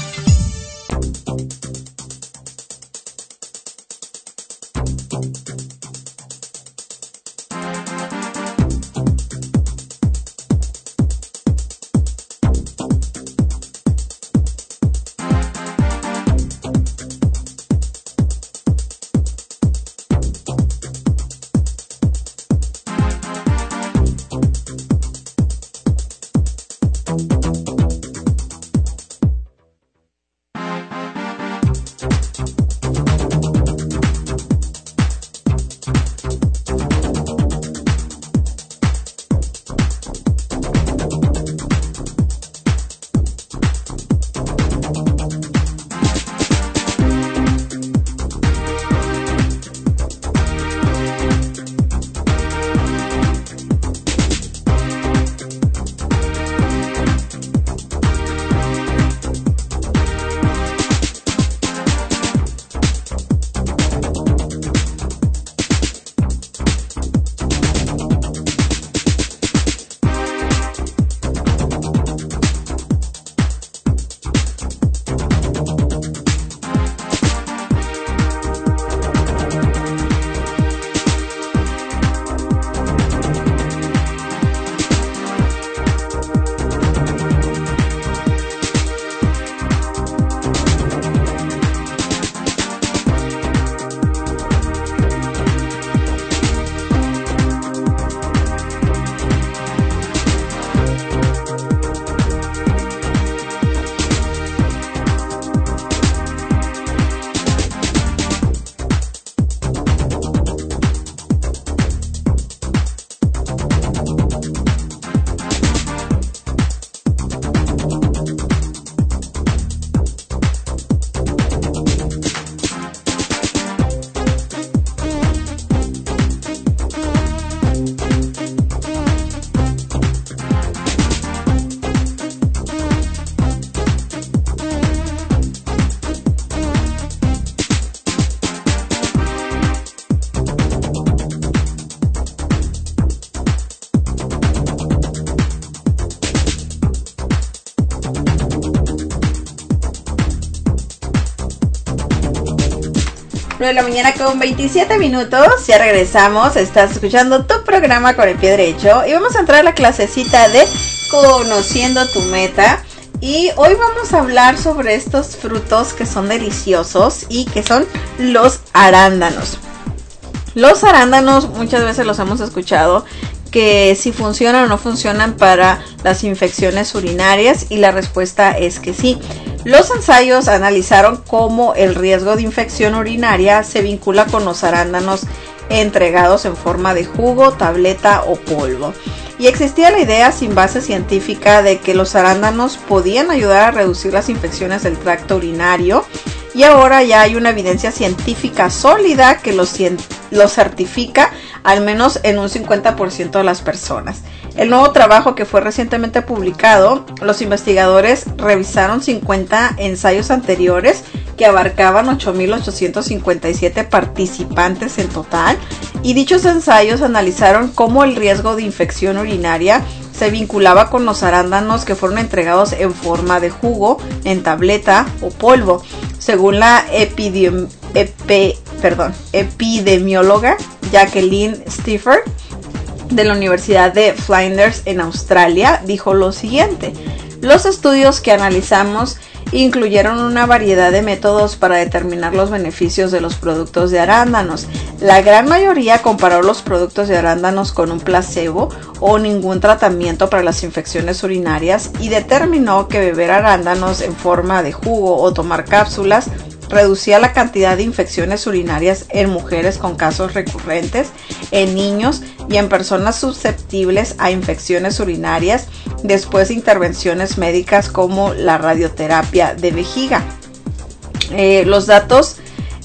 nueve de la mañana con veintisiete minutos, ya regresamos, estás escuchando tu programa con el pie derecho y vamos a entrar a la clasecita de Conociendo tu Meta. Y hoy vamos a hablar sobre estos frutos que son deliciosos y que son los arándanos. Los arándanos muchas veces los hemos escuchado que si funcionan o no funcionan para las infecciones urinarias, y la respuesta es que sí. Los ensayos analizaron cómo el riesgo de infección urinaria se vincula con los arándanos entregados en forma de jugo, tableta o polvo. Y existía la idea sin base científica de que los arándanos podían ayudar a reducir las infecciones del tracto urinario, y ahora ya hay una evidencia científica sólida que los, los certifica al menos en un cincuenta por ciento de las personas. El nuevo trabajo que fue recientemente publicado, los investigadores revisaron cincuenta ensayos anteriores que abarcaban ocho mil ochocientos cincuenta y siete participantes en total, y dichos ensayos analizaron cómo el riesgo de infección urinaria se vinculaba con los arándanos que fueron entregados en forma de jugo, en tableta o polvo. Según la epidemi epi perdón, epidemióloga Jacqueline Stieffer de la Universidad de Flinders en Australia, dijo lo siguiente: los estudios que analizamos incluyeron una variedad de métodos para determinar los beneficios de los productos de arándanos. La gran mayoría comparó los productos de arándanos con un placebo o ningún tratamiento para las infecciones urinarias, y determinó que beber arándanos en forma de jugo o tomar cápsulas reducía la cantidad de infecciones urinarias en mujeres con casos recurrentes, en niños y en personas susceptibles a infecciones urinarias después de intervenciones médicas como la radioterapia de vejiga. Eh, los datos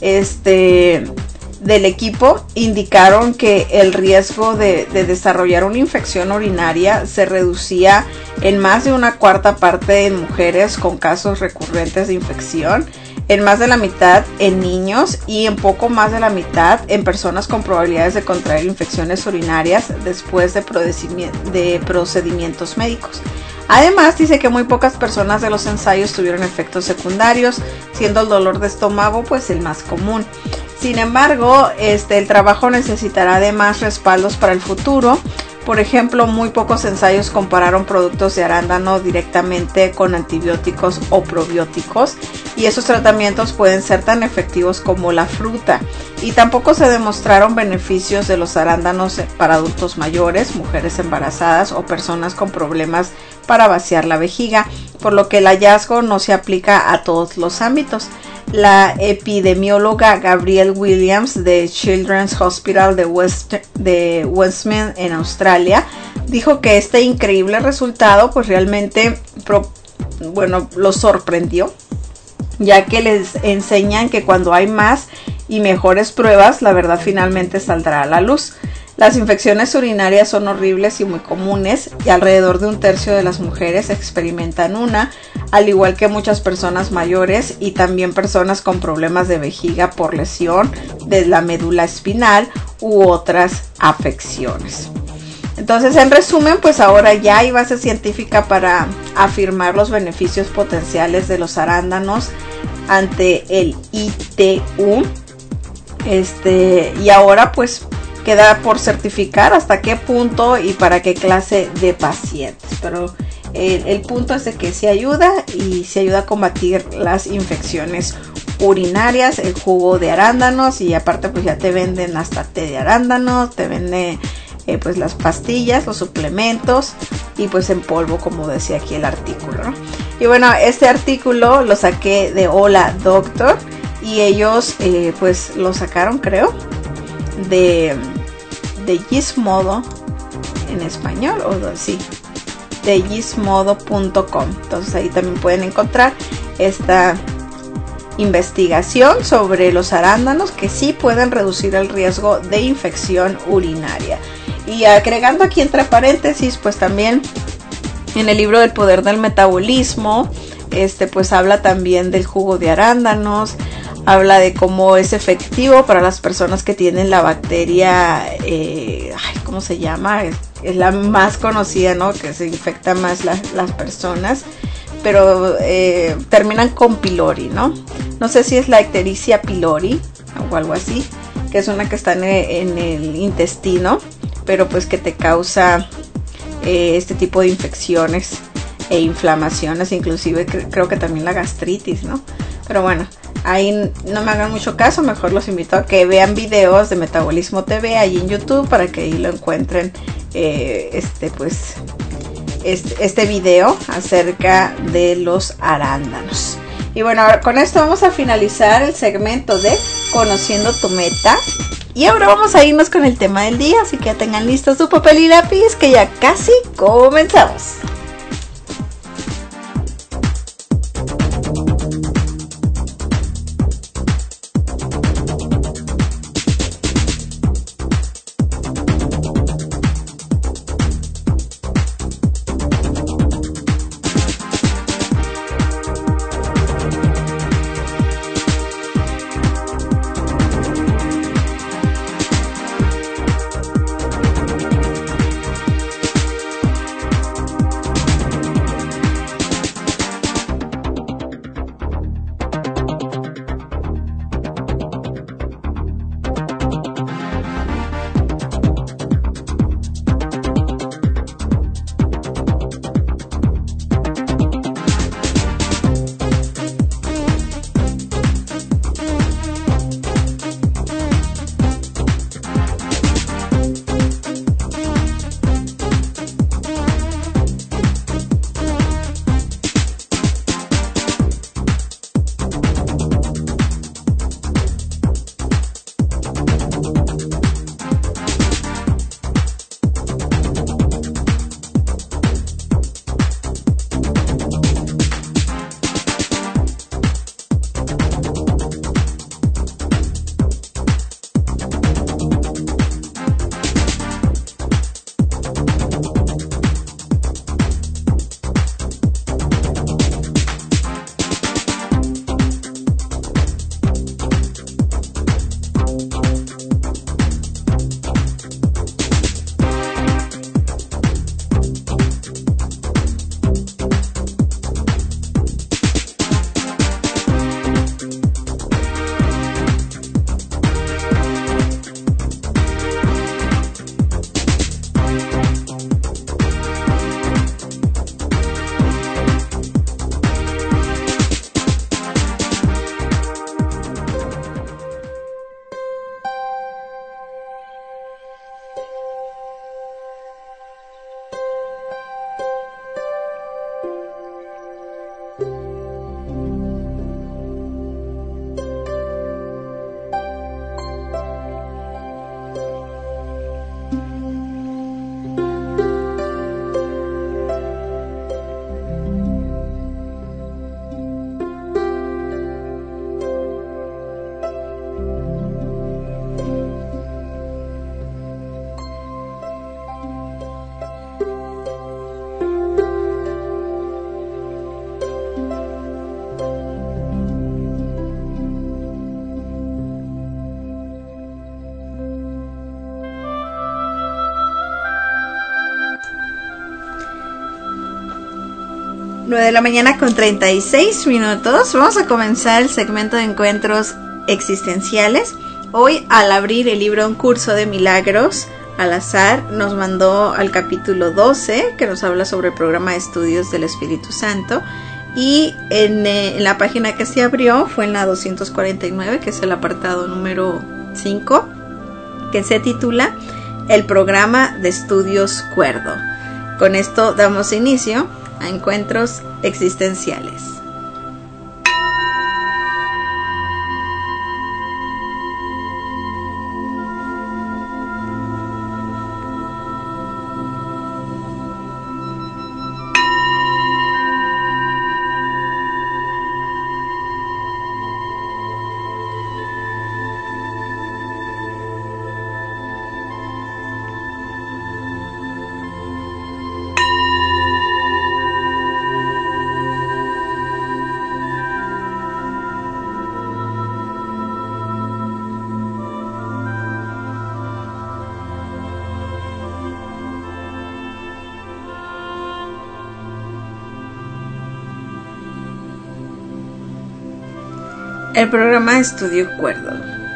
este, del equipo indicaron que el riesgo de, de desarrollar una infección urinaria se reducía en más de una cuarta parte en mujeres con casos recurrentes de infección, en más de la mitad en niños y en poco más de la mitad en personas con probabilidades de contraer infecciones urinarias después de, de procedimientos médicos. Además, dice que muy pocas personas de los ensayos tuvieron efectos secundarios, siendo el dolor de estómago pues el más común. Sin embargo, este, el trabajo necesitará además respaldos para el futuro. Por ejemplo, muy pocos ensayos compararon productos de arándano directamente con antibióticos o probióticos, y esos tratamientos pueden ser tan efectivos como la fruta. Y tampoco se demostraron beneficios de los arándanos para adultos mayores, mujeres embarazadas o personas con problemas para vaciar la vejiga, por lo que el hallazgo no se aplica a todos los ámbitos. La epidemióloga Gabrielle Williams de Children's Hospital de, West, de Westminster en Australia dijo que este increíble resultado pues realmente pro, bueno, los sorprendió, ya que les enseñan que cuando hay más y mejores pruebas, la verdad finalmente saldrá a la luz. Las infecciones urinarias son horribles y muy comunes, y alrededor de un tercio de las mujeres experimentan una, al igual que muchas personas mayores y también personas con problemas de vejiga por lesión de la médula espinal u otras afecciones. Entonces, en resumen, pues ahora ya hay base científica para afirmar los beneficios potenciales de los arándanos ante el I T U. Este, y ahora pues queda por certificar hasta qué punto y para qué clase de pacientes. Pero el, el punto es de que sí ayuda, y sí ayuda a combatir las infecciones urinarias, el jugo de arándanos, y aparte pues ya te venden hasta té de arándanos, te venden eh, pues las pastillas, los suplementos, y pues en polvo, como decía aquí el artículo, ¿no? Y bueno, este artículo lo saqué de Hola Doctor, y ellos eh, pues lo sacaron, creo, de de Gizmodo en español, o sí, de gizmodo punto com. Entonces ahí también pueden encontrar esta investigación sobre los arándanos, que sí pueden reducir el riesgo de infección urinaria. Y agregando aquí entre paréntesis, pues también en el libro del poder del metabolismo, este pues habla también del jugo de arándanos. Habla de cómo es efectivo para las personas que tienen la bacteria, eh, ay, ¿cómo se llama? Es, es la más conocida, ¿no? Que se infecta más la, las personas, pero eh, terminan con pylori, ¿no? No sé si es la Ictericia pylori o algo así, que es una que está en el, en el intestino, pero pues que te causa eh, este tipo de infecciones e inflamaciones, inclusive cre- creo que también la gastritis, ¿no? Pero bueno, ahí no me hagan mucho caso, mejor los invito a que vean videos de Metabolismo T V ahí en YouTube, para que ahí lo encuentren eh, este pues este, este video acerca de los arándanos. Y bueno, ahora con esto vamos a finalizar el segmento de Conociendo tu Meta. Y ahora vamos a irnos con el tema del día, así que ya tengan listos su papel y lápiz, que ya casi comenzamos. nueve de la mañana con treinta y seis minutos. Vamos a comenzar el segmento de encuentros existenciales. Hoy, al abrir el libro Un Curso de Milagros, al azar nos mandó al capítulo doce, que nos habla sobre el programa de estudios del Espíritu Santo. Y en, eh, en la página que se abrió fue en la doscientos cuarenta y nueve, que es el apartado número cinco, que se titula El programa de estudios cuerdo. Con esto damos inicio a encuentros existenciales. El programa de estudio cuerdo.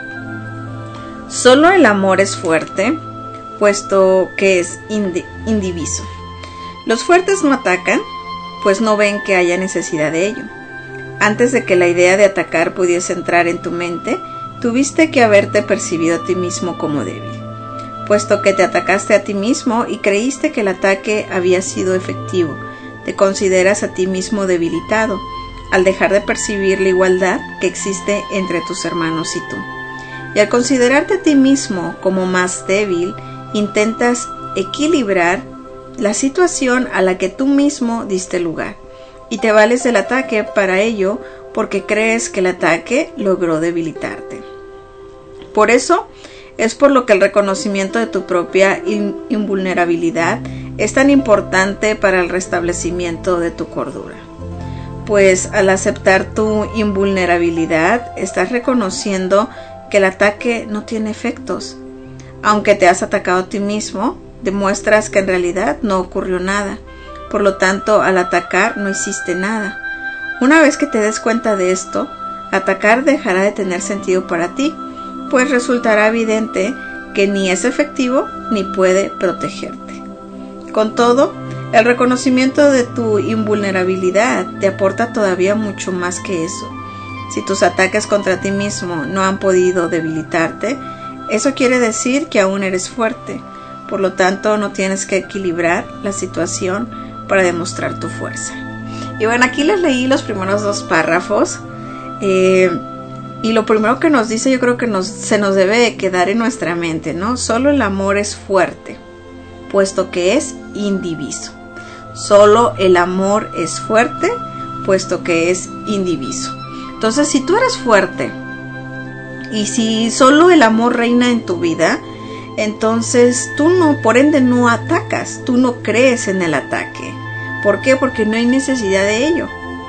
Solo el amor es fuerte, puesto que es indi- indiviso. Los fuertes no atacan, pues no ven que haya necesidad de ello. Antes de que la idea de atacar pudiese entrar en tu mente, tuviste que haberte percibido a ti mismo como débil, puesto que te atacaste a ti mismo y creíste que el ataque había sido efectivo. Te consideras a ti mismo debilitado, al dejar de percibir la igualdad que existe entre tus hermanos y tú. Y al considerarte a ti mismo como más débil, intentas equilibrar la situación a la que tú mismo diste lugar, y te vales del ataque para ello porque crees que el ataque logró debilitarte. Por eso es por lo que el reconocimiento de tu propia in- invulnerabilidad es tan importante para el restablecimiento de tu cordura. Pues al aceptar tu invulnerabilidad, estás reconociendo que el ataque no tiene efectos. Aunque te has atacado a ti mismo, demuestras que en realidad no ocurrió nada. Por lo tanto, al atacar no hiciste nada. Una vez que te des cuenta de esto, atacar dejará de tener sentido para ti, pues resultará evidente que ni es efectivo ni puede protegerte. Con todo, el reconocimiento de tu invulnerabilidad te aporta todavía mucho más que eso. Si tus ataques contra ti mismo no han podido debilitarte, eso quiere decir que aún eres fuerte. Por lo tanto, no tienes que equilibrar la situación para demostrar tu fuerza. Y bueno, aquí les leí los primeros dos párrafos. Eh, y lo primero que nos dice, yo creo que nos, se nos debe quedar en nuestra mente, ¿no? Solo el amor es fuerte, puesto que es indiviso. Solo el amor es fuerte, puesto que es indiviso. Entonces, si tú eres fuerte y si solo el amor reina en tu vida, entonces tú no, por ende no atacas, tú no crees en el ataque. ¿Por qué? Porque no hay necesidad de ello.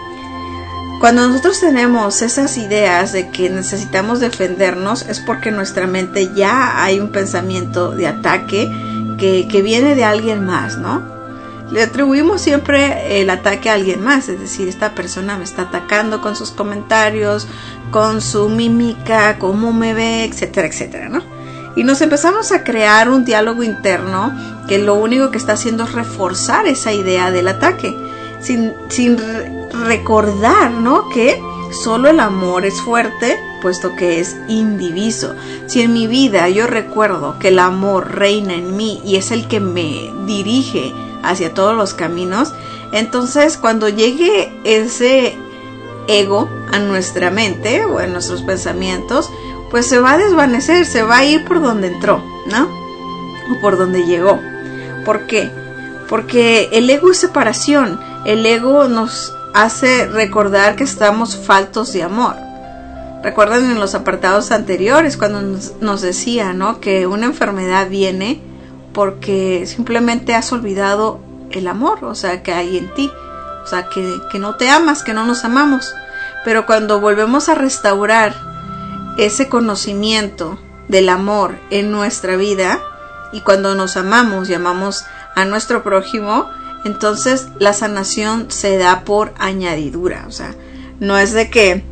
Cuando nosotros tenemos esas ideas de que necesitamos defendernos, es porque en nuestra mente ya hay un pensamiento de ataque que, que viene de alguien más, ¿no? Le atribuimos siempre el ataque a alguien más, es decir, esta persona me está atacando con sus comentarios, con su mímica, cómo me ve, etcétera, etcétera, ¿no? Y nos empezamos a crear un diálogo interno que lo único que está haciendo es reforzar esa idea del ataque, sin, sin recordar, ¿no?, que solo el amor es fuerte, puesto que es indiviso. Si en mi vida yo recuerdo que el amor reina en mí y es el que me dirige hacia todos los caminos, entonces cuando llegue ese ego a nuestra mente o en nuestros pensamientos, pues se va a desvanecer, se va a ir por donde entró, ¿no? O por donde llegó. ¿Por qué? Porque el ego es separación. El ego nos hace recordar que estamos faltos de amor. Recuerdan en los apartados anteriores cuando nos, nos decía, ¿no?, que una enfermedad viene porque simplemente has olvidado el amor, o sea, que hay en ti. O sea, que, que no te amas, que no nos amamos. Pero cuando volvemos a restaurar ese conocimiento del amor en nuestra vida, y cuando nos amamos y amamos a nuestro prójimo, entonces la sanación se da por añadidura. O sea, no es de que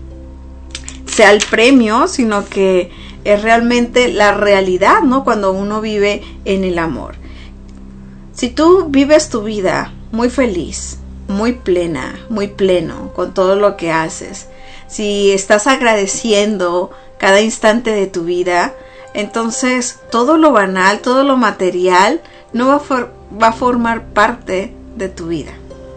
sea el premio, sino que es realmente la realidad, ¿no?, cuando uno vive en el amor. Si tú vives tu vida muy feliz, muy plena, muy pleno con todo lo que haces, si estás agradeciendo cada instante de tu vida, entonces todo lo banal, todo lo material no va a, for- va a formar parte de tu vida.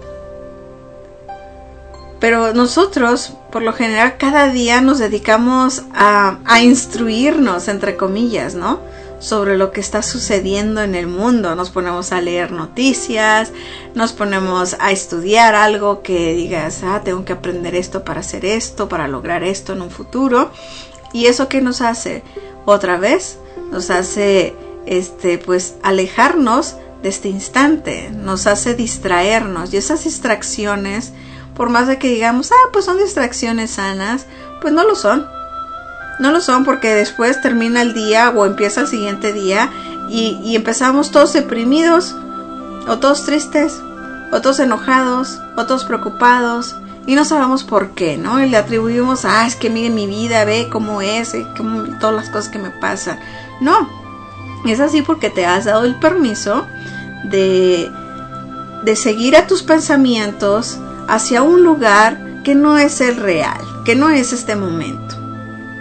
Pero nosotros, por lo general, cada día nos dedicamos a, a instruirnos, entre comillas, ¿no?, sobre lo que está sucediendo en el mundo. Nos ponemos a leer noticias, nos ponemos a estudiar algo que digas, ah, tengo que aprender esto para hacer esto, para lograr esto en un futuro. ¿Y eso qué nos hace? Otra vez nos hace este, pues, alejarnos de este instante, nos hace distraernos. Y esas distracciones, por más de que digamos, ah, pues son distracciones sanas, pues no lo son. No lo son, porque después termina el día o empieza el siguiente día y, y empezamos todos deprimidos, o todos tristes, o todos enojados, o todos preocupados, y no sabemos por qué, ¿no? Y le atribuimos, ah, es que miren mi vida, ve cómo es, y cómo, todas las cosas que me pasan. No, es así porque te has dado el permiso de, de seguir a tus pensamientos hacia un lugar que no es el real, que no es este momento.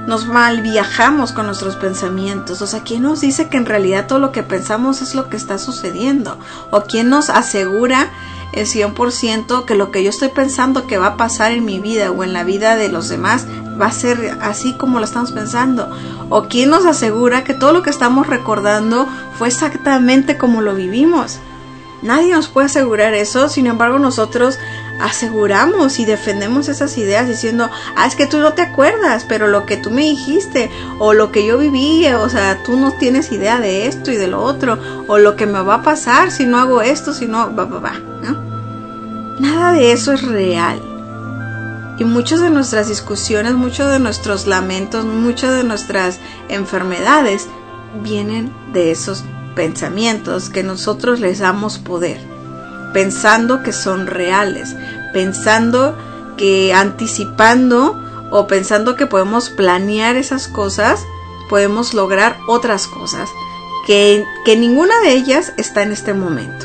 nos mal viajamos con nuestros pensamientos. O sea, ¿quién nos dice que en realidad todo lo que pensamos es lo que está sucediendo? ¿O quién nos asegura el cien por ciento que lo que yo estoy pensando que va a pasar en mi vida o en la vida de los demás va a ser así como lo estamos pensando? ¿O quién nos asegura que todo lo que estamos recordando fue exactamente como lo vivimos? Nadie nos puede asegurar eso. Sin embargo, nosotros aseguramos y defendemos esas ideas diciendo, ah, es que tú no te acuerdas, pero lo que tú me dijiste o lo que yo viví, o sea, tú no tienes idea de esto y de lo otro, o lo que me va a pasar si no hago esto, si no, va, va, va, ¿no? Nada de eso es real. Y muchas de nuestras discusiones, muchos de nuestros lamentos, muchas de nuestras enfermedades vienen de esos pensamientos que nosotros les damos poder, pensando que son reales, pensando que anticipando o pensando que podemos planear esas cosas, podemos lograr otras cosas, que, que ninguna de ellas está en este momento.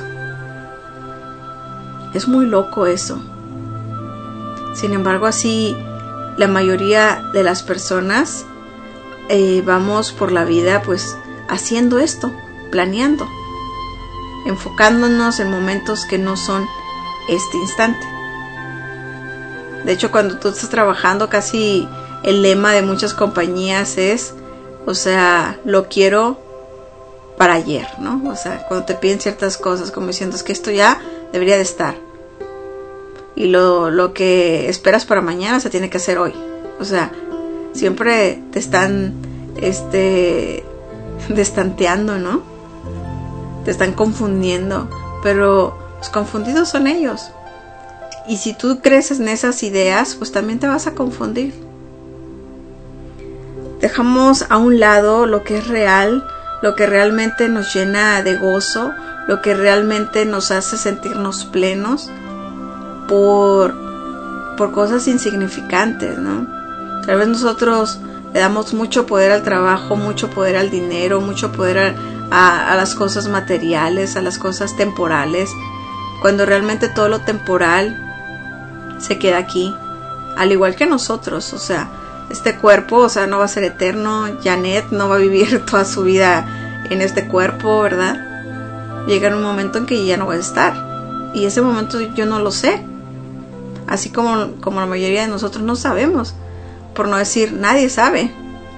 Es muy loco eso. Sin embargo, así la mayoría de las personas eh, vamos por la vida pues haciendo esto, planeando, enfocándonos en momentos que no son este instante. De hecho, cuando tú estás trabajando, casi el lema de muchas compañías es, o sea, lo quiero para ayer, ¿no? O sea, cuando te piden ciertas cosas, como diciendo, es que esto ya debería de estar. Y lo, lo que esperas para mañana se tiene que hacer hoy. O sea, siempre te están, este, destanteando, ¿no? Te están confundiendo, pero los confundidos son ellos. Y si tú creces en esas ideas, pues también te vas a confundir. Dejamos a un lado lo que es real, lo que realmente nos llena de gozo, lo que realmente nos hace sentirnos plenos por, por cosas insignificantes, ¿no? Tal vez nosotros le damos mucho poder al trabajo, mucho poder al dinero, mucho poder a, a, a las cosas materiales, a las cosas temporales, cuando realmente todo lo temporal se queda aquí, al igual que nosotros. O sea, este cuerpo, o sea, no va a ser eterno. Janet no va a vivir toda su vida en este cuerpo, ¿verdad? Llega un momento en que ya no va a estar, y ese momento yo no lo sé, así como, como la mayoría de nosotros no sabemos, por no decir nadie sabe.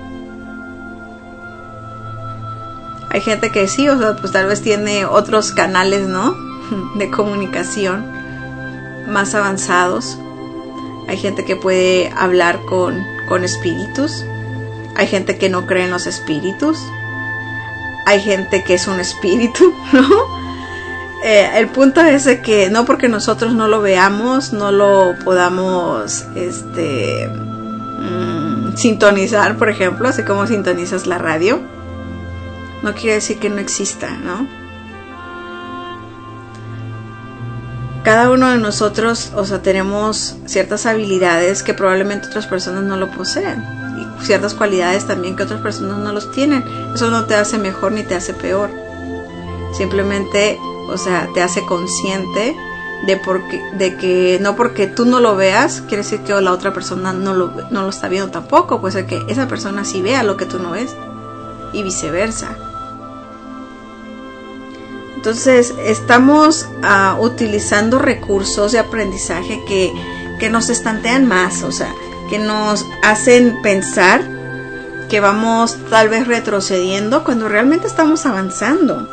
Hay gente que sí, o sea, pues tal vez tiene otros canales, ¿no?, de comunicación más avanzados. Hay gente que puede hablar con, con espíritus. Hay gente que no cree en los espíritus. Hay gente que es un espíritu, ¿no? Eh, el punto es de que no porque nosotros no lo veamos, no lo podamos este mmm, sintonizar, por ejemplo, así como sintonizas la radio, no quiere decir que no exista, ¿no? Cada uno de nosotros, o sea, tenemos ciertas habilidades que probablemente otras personas no lo poseen, y ciertas cualidades también que otras personas no los tienen. Eso no te hace mejor ni te hace peor. Simplemente, o sea, te hace consciente de, por qué, de que no porque tú no lo veas, quiere decir que la otra persona no lo, no lo está viendo tampoco. Puede ser que esa persona sí vea lo que tú no ves, y viceversa. Entonces, estamos uh, utilizando recursos de aprendizaje que, que nos estantean más, o sea, que nos hacen pensar que vamos tal vez retrocediendo cuando realmente estamos avanzando.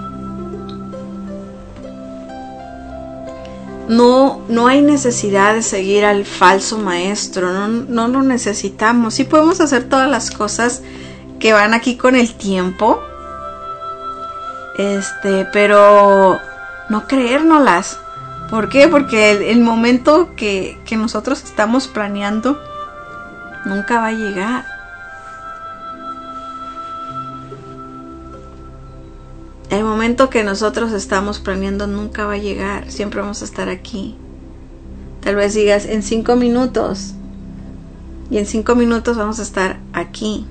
No, no hay necesidad de seguir al falso maestro, no, no lo necesitamos. Sí podemos hacer todas las cosas que van aquí con el tiempo, este, pero no creérnoslas. ¿Por qué? Porque el, el momento que, que nosotros estamos planeando nunca va a llegar. El momento que nosotros estamos planeando nunca va a llegar. Siempre vamos a estar aquí. Tal vez digas en cinco minutos. Y en cinco minutos vamos a estar aquí.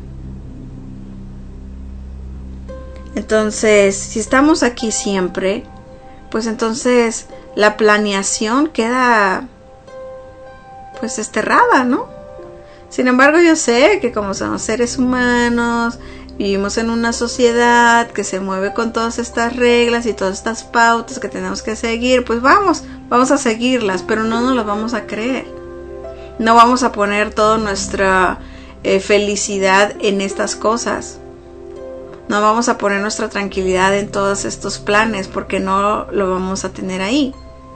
Entonces, si estamos aquí siempre, pues entonces la planeación queda pues desterrada, ¿no? Sin embargo, yo sé que como somos seres humanos, vivimos en una sociedad que se mueve con todas estas reglas y todas estas pautas que tenemos que seguir, pues vamos, vamos a seguirlas, pero no nos las vamos a creer. No vamos a poner toda nuestra eh, felicidad en estas cosas. No vamos a poner nuestra tranquilidad en todos estos planes porque no lo vamos a tener ahí.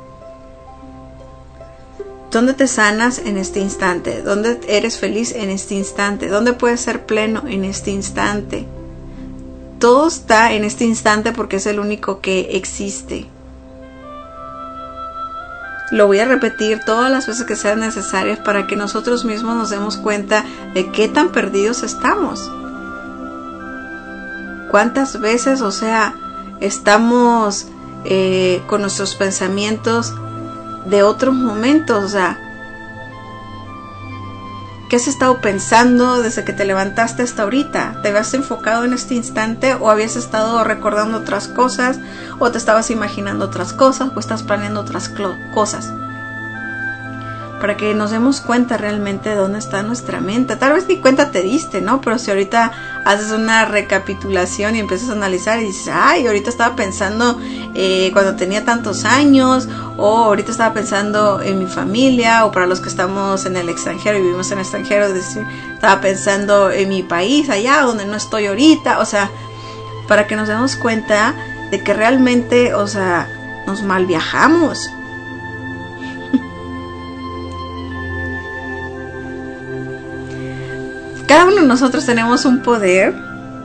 ¿Dónde te sanas en este instante? ¿Dónde eres feliz en este instante? ¿Dónde puedes ser pleno en este instante? Todo está en este instante porque es el único que existe. Lo voy a repetir todas las veces que sean necesarias para que nosotros mismos nos demos cuenta de qué tan perdidos estamos. ¿Cuántas veces, o sea, estamos eh, con nuestros pensamientos de otros momentos? O sea, ¿qué has estado pensando desde que te levantaste hasta ahorita? ¿Te habías enfocado en este instante o habías estado recordando otras cosas o te estabas imaginando otras cosas o estás planeando otras cosas? Para que nos demos cuenta realmente de dónde está nuestra mente. Tal vez ni cuenta te diste, ¿no? Pero si ahorita haces una recapitulación y empiezas a analizar y dices, ay, ahorita estaba pensando eh, cuando tenía tantos años, o ahorita estaba pensando en mi familia, o para los que estamos en el extranjero y vivimos en el extranjero, es decir, estaba pensando en mi país, allá donde no estoy ahorita. O sea, para que nos demos cuenta de que realmente, o sea, nos mal viajamos. Cada uno de nosotros tenemos un poder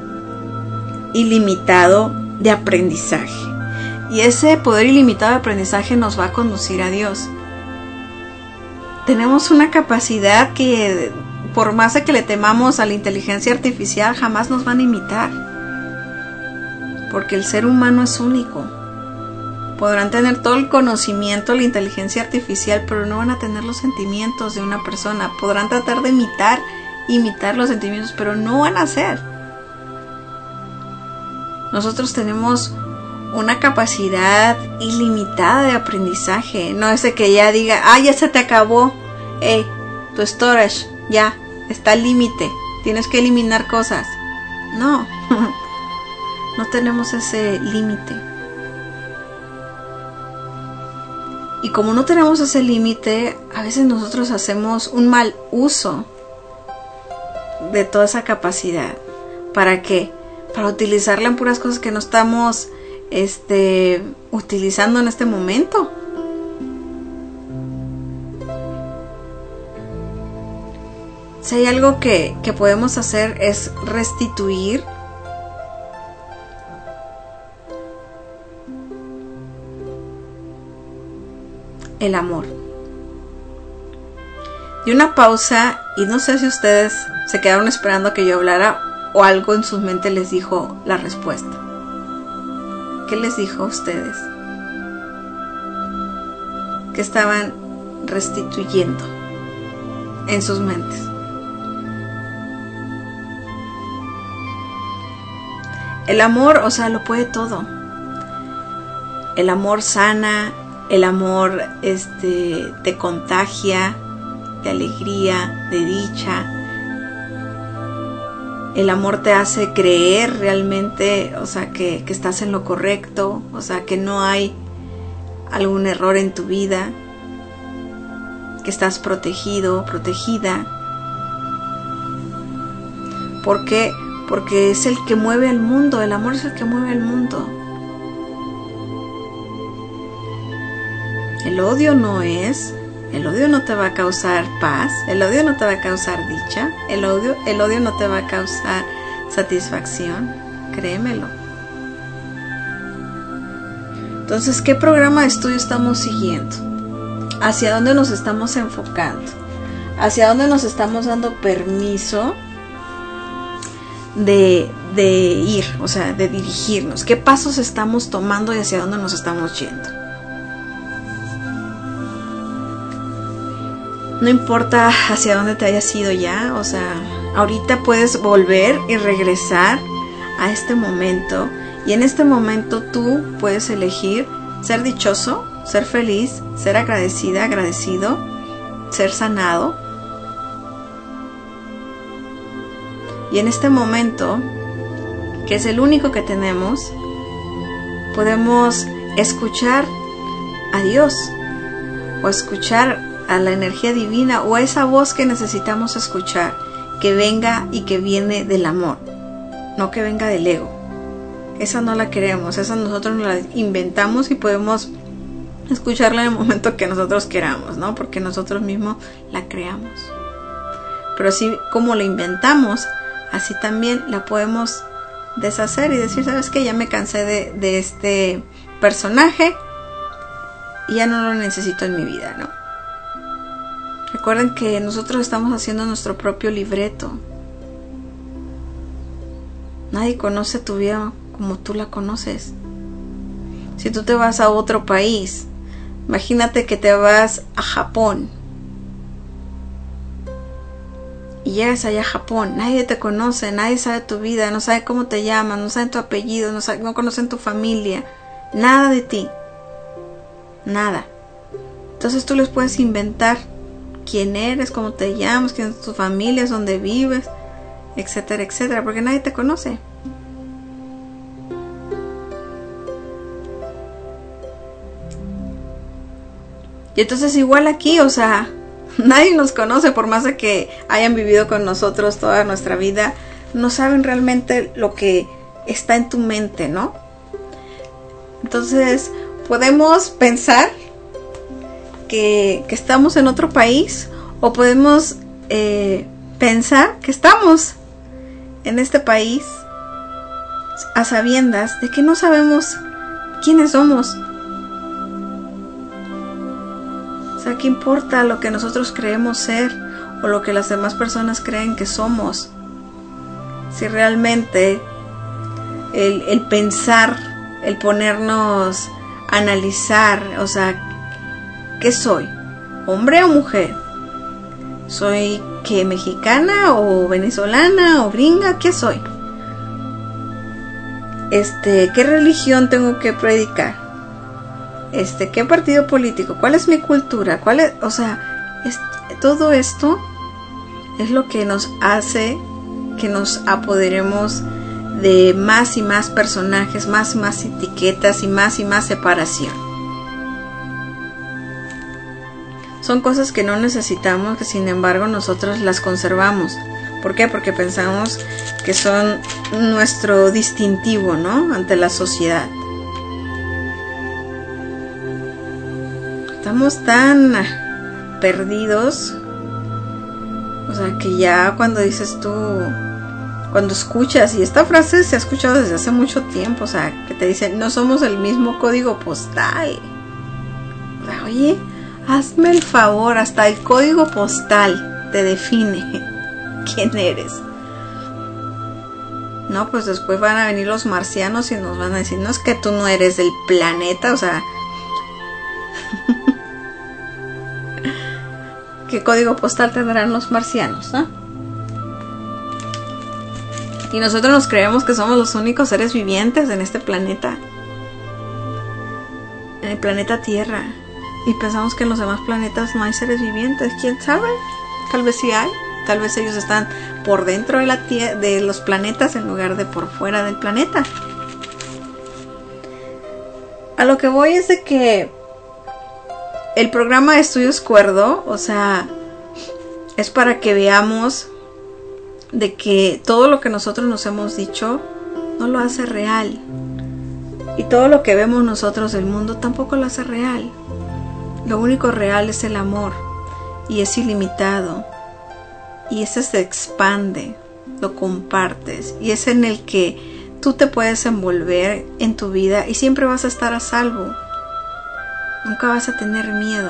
ilimitado de aprendizaje. Y ese poder ilimitado de aprendizaje nos va a conducir a Dios. Tenemos una capacidad que, por más de que le temamos a la inteligencia artificial, jamás nos van a imitar. Porque el ser humano es único. Podrán tener todo el conocimiento, la inteligencia artificial, pero no van a tener los sentimientos de una persona. Podrán tratar de imitar imitar los sentimientos, pero no van a ser. Nosotros tenemos una capacidad ilimitada de aprendizaje. No es de que ya diga, ah, ya se te acabó, hey, tu storage ya está al límite, tienes que eliminar cosas. No, no tenemos ese límite. Y como no tenemos ese límite, a veces nosotros hacemos un mal uso de toda esa capacidad. ¿Para qué? Para utilizarla en puras cosas que no estamos este, utilizando en este momento. Si hay algo que, que podemos hacer es restituir el amor. Y una pausa, y no sé si ustedes se quedaron esperando que yo hablara o algo en su mente les dijo la respuesta. ¿Qué les dijo a ustedes? ¿Qué estaban restituyendo en sus mentes? El amor, o sea, lo puede todo. El amor sana, el amor este, te contagia de alegría, de dicha. El amor te hace creer realmente, o sea, que, que estás en lo correcto, o sea, que no hay algún error en tu vida, que estás protegido, protegida. ¿Por qué? Porque es el que mueve el mundo, el amor es el que mueve el mundo. El odio no es, el odio no te va a causar paz, el odio no te va a causar dicha, el odio, el odio no te va a causar satisfacción, créemelo. Entonces, ¿qué programa de estudio estamos siguiendo? ¿Hacia dónde nos estamos enfocando? ¿Hacia dónde nos estamos dando permiso de, de ir, o sea, de dirigirnos? ¿Qué pasos estamos tomando y hacia dónde nos estamos yendo? No importa hacia dónde te hayas ido ya, o sea, ahorita puedes volver y regresar a este momento. Y en este momento tú puedes elegir ser dichoso, ser feliz, ser agradecida, agradecido, ser sanado. Y en este momento, que es el único que tenemos, podemos escuchar a Dios o escuchar a la energía divina o a esa voz que necesitamos escuchar, que venga y que viene del amor, no que venga del ego. Esa no la queremos, esa nosotros nos la inventamos y podemos escucharla en el momento que nosotros queramos, ¿no? Porque nosotros mismos la creamos. Pero así como la inventamos, así también la podemos deshacer y decir, ¿sabes qué? Ya me cansé de, de este personaje y ya no lo necesito en mi vida, ¿no? Recuerden que nosotros estamos haciendo nuestro propio libreto. Nadie conoce tu vida como tú la conoces. Si tú te vas a otro país, imagínate que te vas a Japón y llegas allá a Japón, nadie te conoce, nadie sabe tu vida, no sabe cómo te llamas, no saben tu apellido, no, sabe, no conocen tu familia, nada de ti, nada. Entonces tú les puedes inventar quién eres, cómo te llamas, quién es tu familia, dónde vives, etcétera, etcétera, porque nadie te conoce. Y entonces igual aquí, o sea, nadie nos conoce, por más de que hayan vivido con nosotros toda nuestra vida, no saben realmente lo que está en tu mente, ¿no? Entonces podemos pensar que, que estamos en otro país, o podemos eh, pensar que estamos en este país a sabiendas de que no sabemos quiénes somos. O sea, ¿qué importa lo que nosotros creemos ser o lo que las demás personas creen que somos? Si realmente el, el pensar, el ponernos a analizar, o sea, ¿qué soy? ¿Hombre o mujer? ¿Soy qué, mexicana o venezolana o gringa? ¿Qué soy? Este, ¿qué religión tengo que predicar? Este, ¿qué partido político? ¿Cuál es mi cultura? ¿Cuál es? O sea, es, todo esto es lo que nos hace que nos apoderemos de más y más personajes, más y más etiquetas y más y más separación. Son cosas que no necesitamos, que sin embargo nosotros las conservamos. ¿Por qué? Porque pensamos que son nuestro distintivo, ¿no? Ante la sociedad. Estamos tan perdidos, o sea, que ya cuando dices tú, cuando escuchas, y esta frase se ha escuchado desde hace mucho tiempo, o sea, que te dicen, no somos el mismo código postal. O sea, oye, hazme el favor, hasta el código postal te define quién eres. No, pues después van a venir los marcianos y nos van a decir, no, es que tú no eres del planeta, o sea, ¿qué código postal tendrán los marcianos, ¿no? Y nosotros nos creemos que somos los únicos seres vivientes en este planeta, en el planeta Tierra, y pensamos que en los demás planetas no hay seres vivientes. ¿Quién sabe? Tal vez sí hay, tal vez ellos están por dentro de, la tie- de los planetas en lugar de por fuera del planeta. A lo que voy es de que el programa de Estudios Cuerdo, o sea, es para que veamos de que todo lo que nosotros nos hemos dicho no lo hace real. Y todo lo que vemos nosotros del mundo tampoco lo hace real. Lo único real es el amor. Y es ilimitado. Y ese se expande. Lo compartes. Y es en el que tú te puedes envolver en tu vida y siempre vas a estar a salvo. Nunca vas a tener miedo.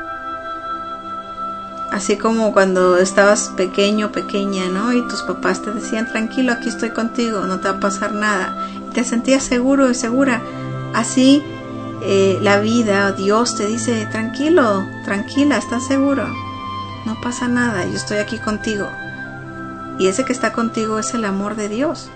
Así como cuando estabas pequeño, pequeña, ¿no? Y tus papás te decían, tranquilo, aquí estoy contigo, no te va a pasar nada. Y te sentías seguro y segura. Así eh, la vida, Dios te dice, tranquilo, tranquila, estás seguro. No pasa nada, yo estoy aquí contigo. Y ese que está contigo es el amor de Dios.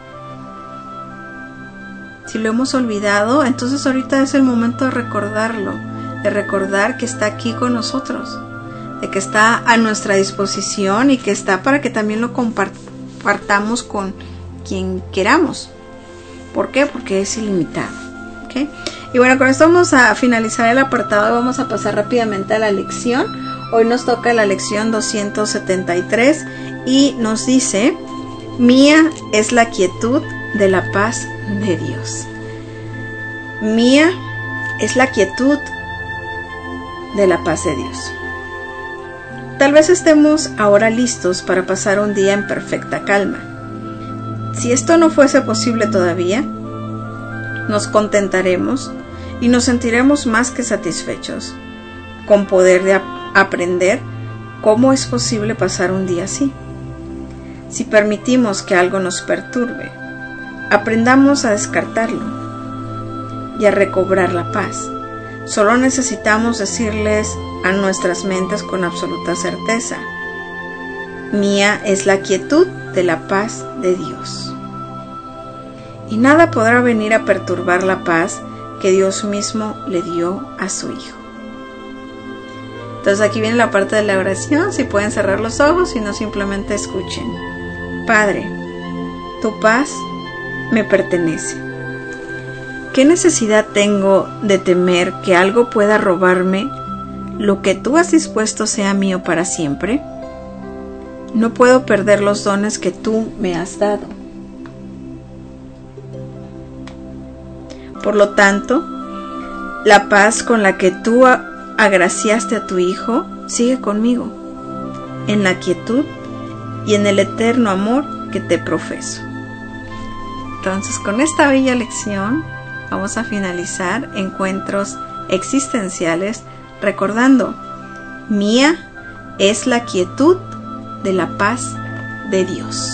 Si lo hemos olvidado, entonces ahorita es el momento de recordarlo. De recordar que está aquí con nosotros, de que está a nuestra disposición y que está para que también lo compart- compartamos con quien queramos. ¿Por qué? Porque es ilimitado. ¿Okay? Y bueno, con esto vamos a finalizar el apartado y vamos a pasar rápidamente a la lección. Hoy nos toca la lección doscientos setenta y tres y nos dice: mía es la quietud de la paz de Dios. Mía es la quietud de la paz de Dios. Tal vez estemos ahora listos para pasar un día en perfecta calma. Si esto no fuese posible todavía, nos contentaremos y nos sentiremos más que satisfechos con poder de ap- aprender cómo es posible pasar un día así. Si permitimos que algo nos perturbe, aprendamos a descartarlo y a recobrar la paz. Solo necesitamos decirles a nuestras mentes con absoluta certeza: mía es la quietud de la paz de Dios. Y nada podrá venir a perturbar la paz que Dios mismo le dio a su Hijo. Entonces aquí viene la parte de la oración. Si pueden cerrar los ojos y no simplemente escuchen. Padre, tu paz me pertenece. ¿Qué necesidad tengo de temer que algo pueda robarme lo que tú has dispuesto sea mío para siempre? No puedo perder los dones que tú me has dado. Por lo tanto, la paz con la que tú agraciaste a tu Hijo sigue conmigo, en la quietud y en el eterno amor que te profeso. Entonces, con esta bella lección vamos a finalizar encuentros existenciales recordando: mía es la quietud de la paz de Dios.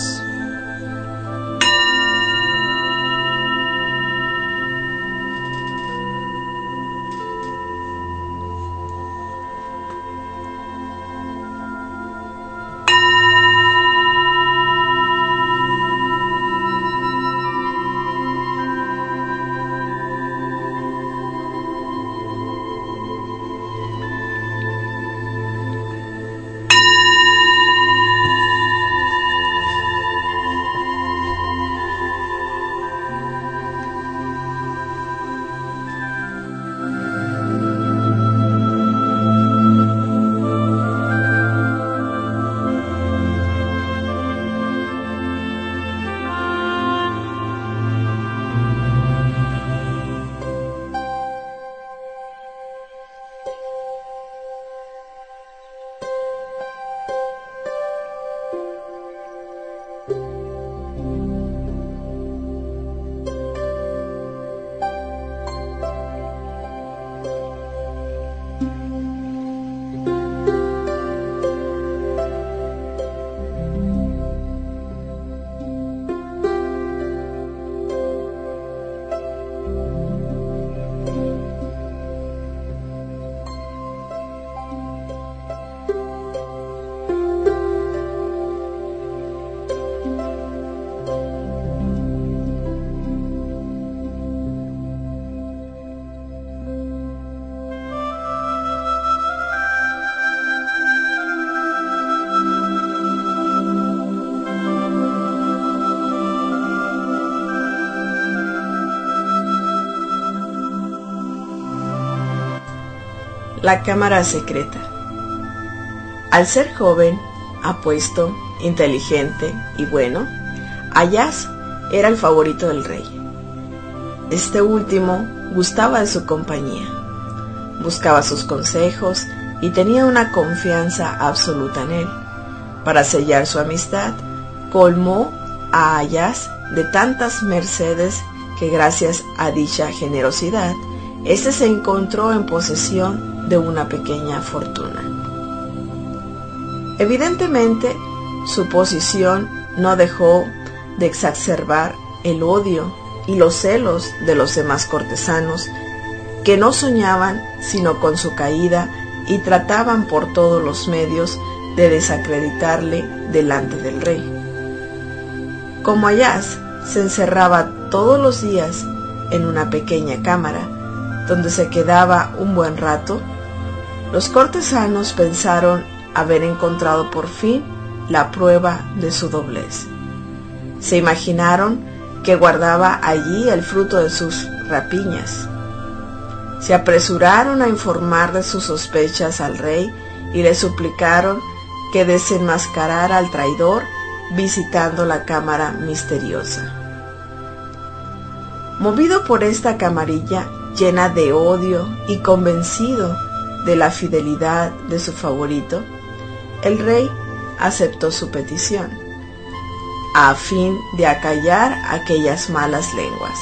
La cámara secreta. Al ser joven, apuesto, inteligente y bueno, Ayaz era el favorito del rey. Este último gustaba de su compañía, buscaba sus consejos y tenía una confianza absoluta en él. Para sellar su amistad, colmó a Ayaz de tantas mercedes que gracias a dicha generosidad, éste se encontró en posesión de una pequeña fortuna. Evidentemente, su posición no dejó de exacerbar el odio y los celos de los demás cortesanos, que no soñaban sino con su caída y trataban por todos los medios de desacreditarle delante del rey. Como Ayaz se encerraba todos los días en una pequeña cámara, donde se quedaba un buen rato, los cortesanos pensaron haber encontrado por fin la prueba de su doblez. Se imaginaron que guardaba allí el fruto de sus rapiñas. Se apresuraron a informar de sus sospechas al rey y le suplicaron que desenmascarara al traidor visitando la cámara misteriosa. Movido por esta camarilla llena de odio y convencido de la fidelidad de su favorito, el rey aceptó su petición, a fin de acallar aquellas malas lenguas.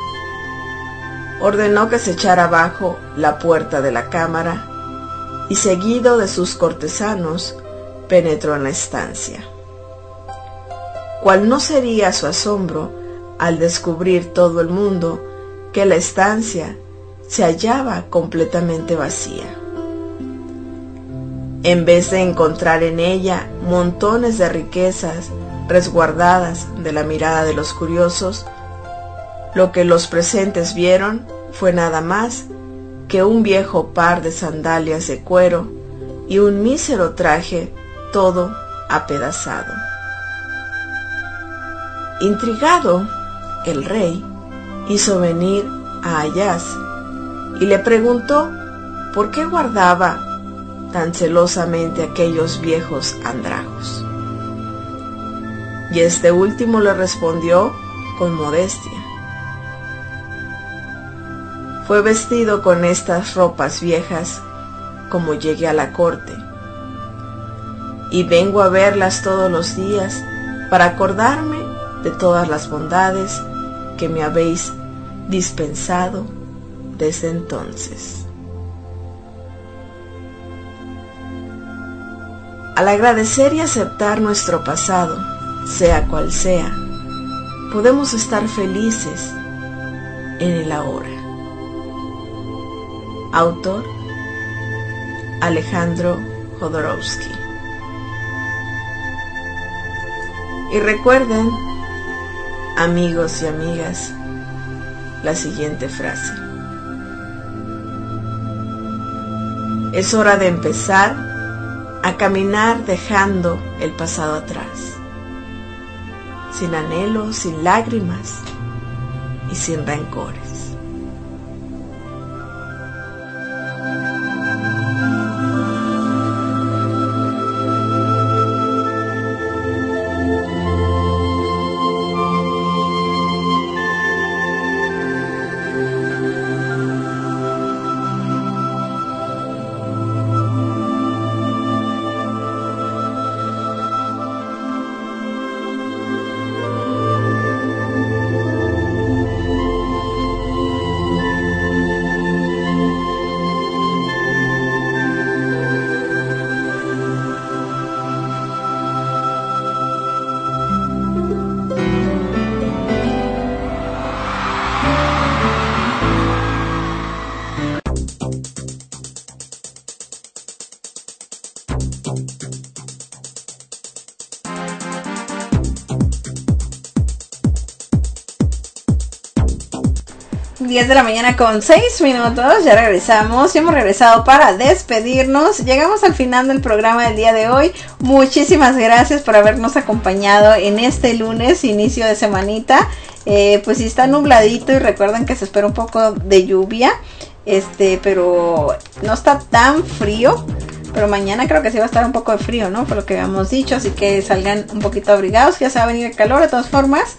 Ordenó que se echara abajo la puerta de la cámara y, seguido de sus cortesanos, penetró en la estancia. Cuál no sería su asombro al descubrir todo el mundo que la estancia se hallaba completamente vacía. En vez de encontrar en ella montones de riquezas resguardadas de la mirada de los curiosos, lo que los presentes vieron fue nada más que un viejo par de sandalias de cuero y un mísero traje todo apedazado. Intrigado, el rey hizo venir a Ayaz y le preguntó por qué guardaba tan celosamente aquellos viejos andrajos. Y este último le respondió con modestia: fue vestido con estas ropas viejas como llegué a la corte, y vengo a verlas todos los días para acordarme de todas las bondades que me habéis dispensado desde entonces. Al agradecer y aceptar nuestro pasado, sea cual sea, podemos estar felices en el ahora. Autor: Alejandro Jodorowsky. Y recuerden, amigos y amigas, la siguiente frase: es hora de empezar a caminar dejando el pasado atrás, sin anhelos, sin lágrimas y sin rencores. diez de la mañana con seis minutos, ya regresamos y hemos regresado para despedirnos. Llegamos al final del programa del día de hoy. Muchísimas gracias por habernos acompañado en este lunes, inicio de semanita. Eh, pues sí está nubladito y recuerden que se espera un poco de lluvia, este, pero no está tan frío. Pero mañana creo que sí va a estar un poco de frío, ¿no? Por lo que habíamos dicho, así que salgan un poquito abrigados, ya se va a venir el calor de todas formas.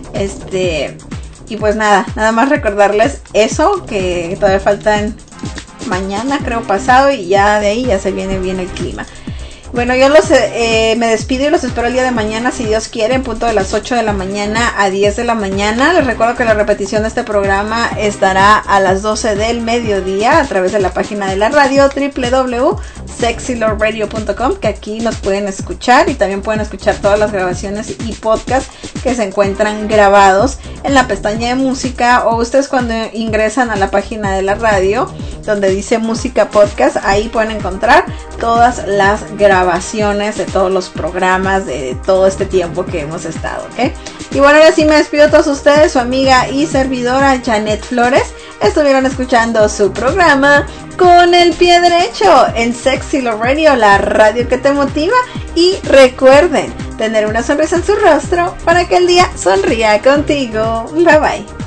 Este... Y pues nada, nada más recordarles eso, que todavía faltan mañana, creo pasado, y ya de ahí ya se viene bien el clima. Bueno, yo los eh, me despido y los espero el día de mañana, si Dios quiere, en punto de las ocho de la mañana a diez de la mañana. Les recuerdo que la repetición de este programa estará a las doce del mediodía a través de la página de la radio doble u doble u doble u punto sexy love radio punto com, que aquí nos pueden escuchar y también pueden escuchar todas las grabaciones y podcasts que se encuentran grabados en la pestaña de música, o ustedes cuando ingresan a la página de la radio donde dice música podcast, ahí pueden encontrar todas las grabaciones de todos los programas de todo este tiempo que hemos estado, ¿ok? Y bueno, ahora sí me despido a todos ustedes, su amiga y servidora Janet Flores. Estuvieron escuchando su programa Con el Pie Derecho en Sexy Love Radio, la radio que te motiva. Y recuerden, tener una sonrisa en su rostro para que el día sonría contigo. Bye bye.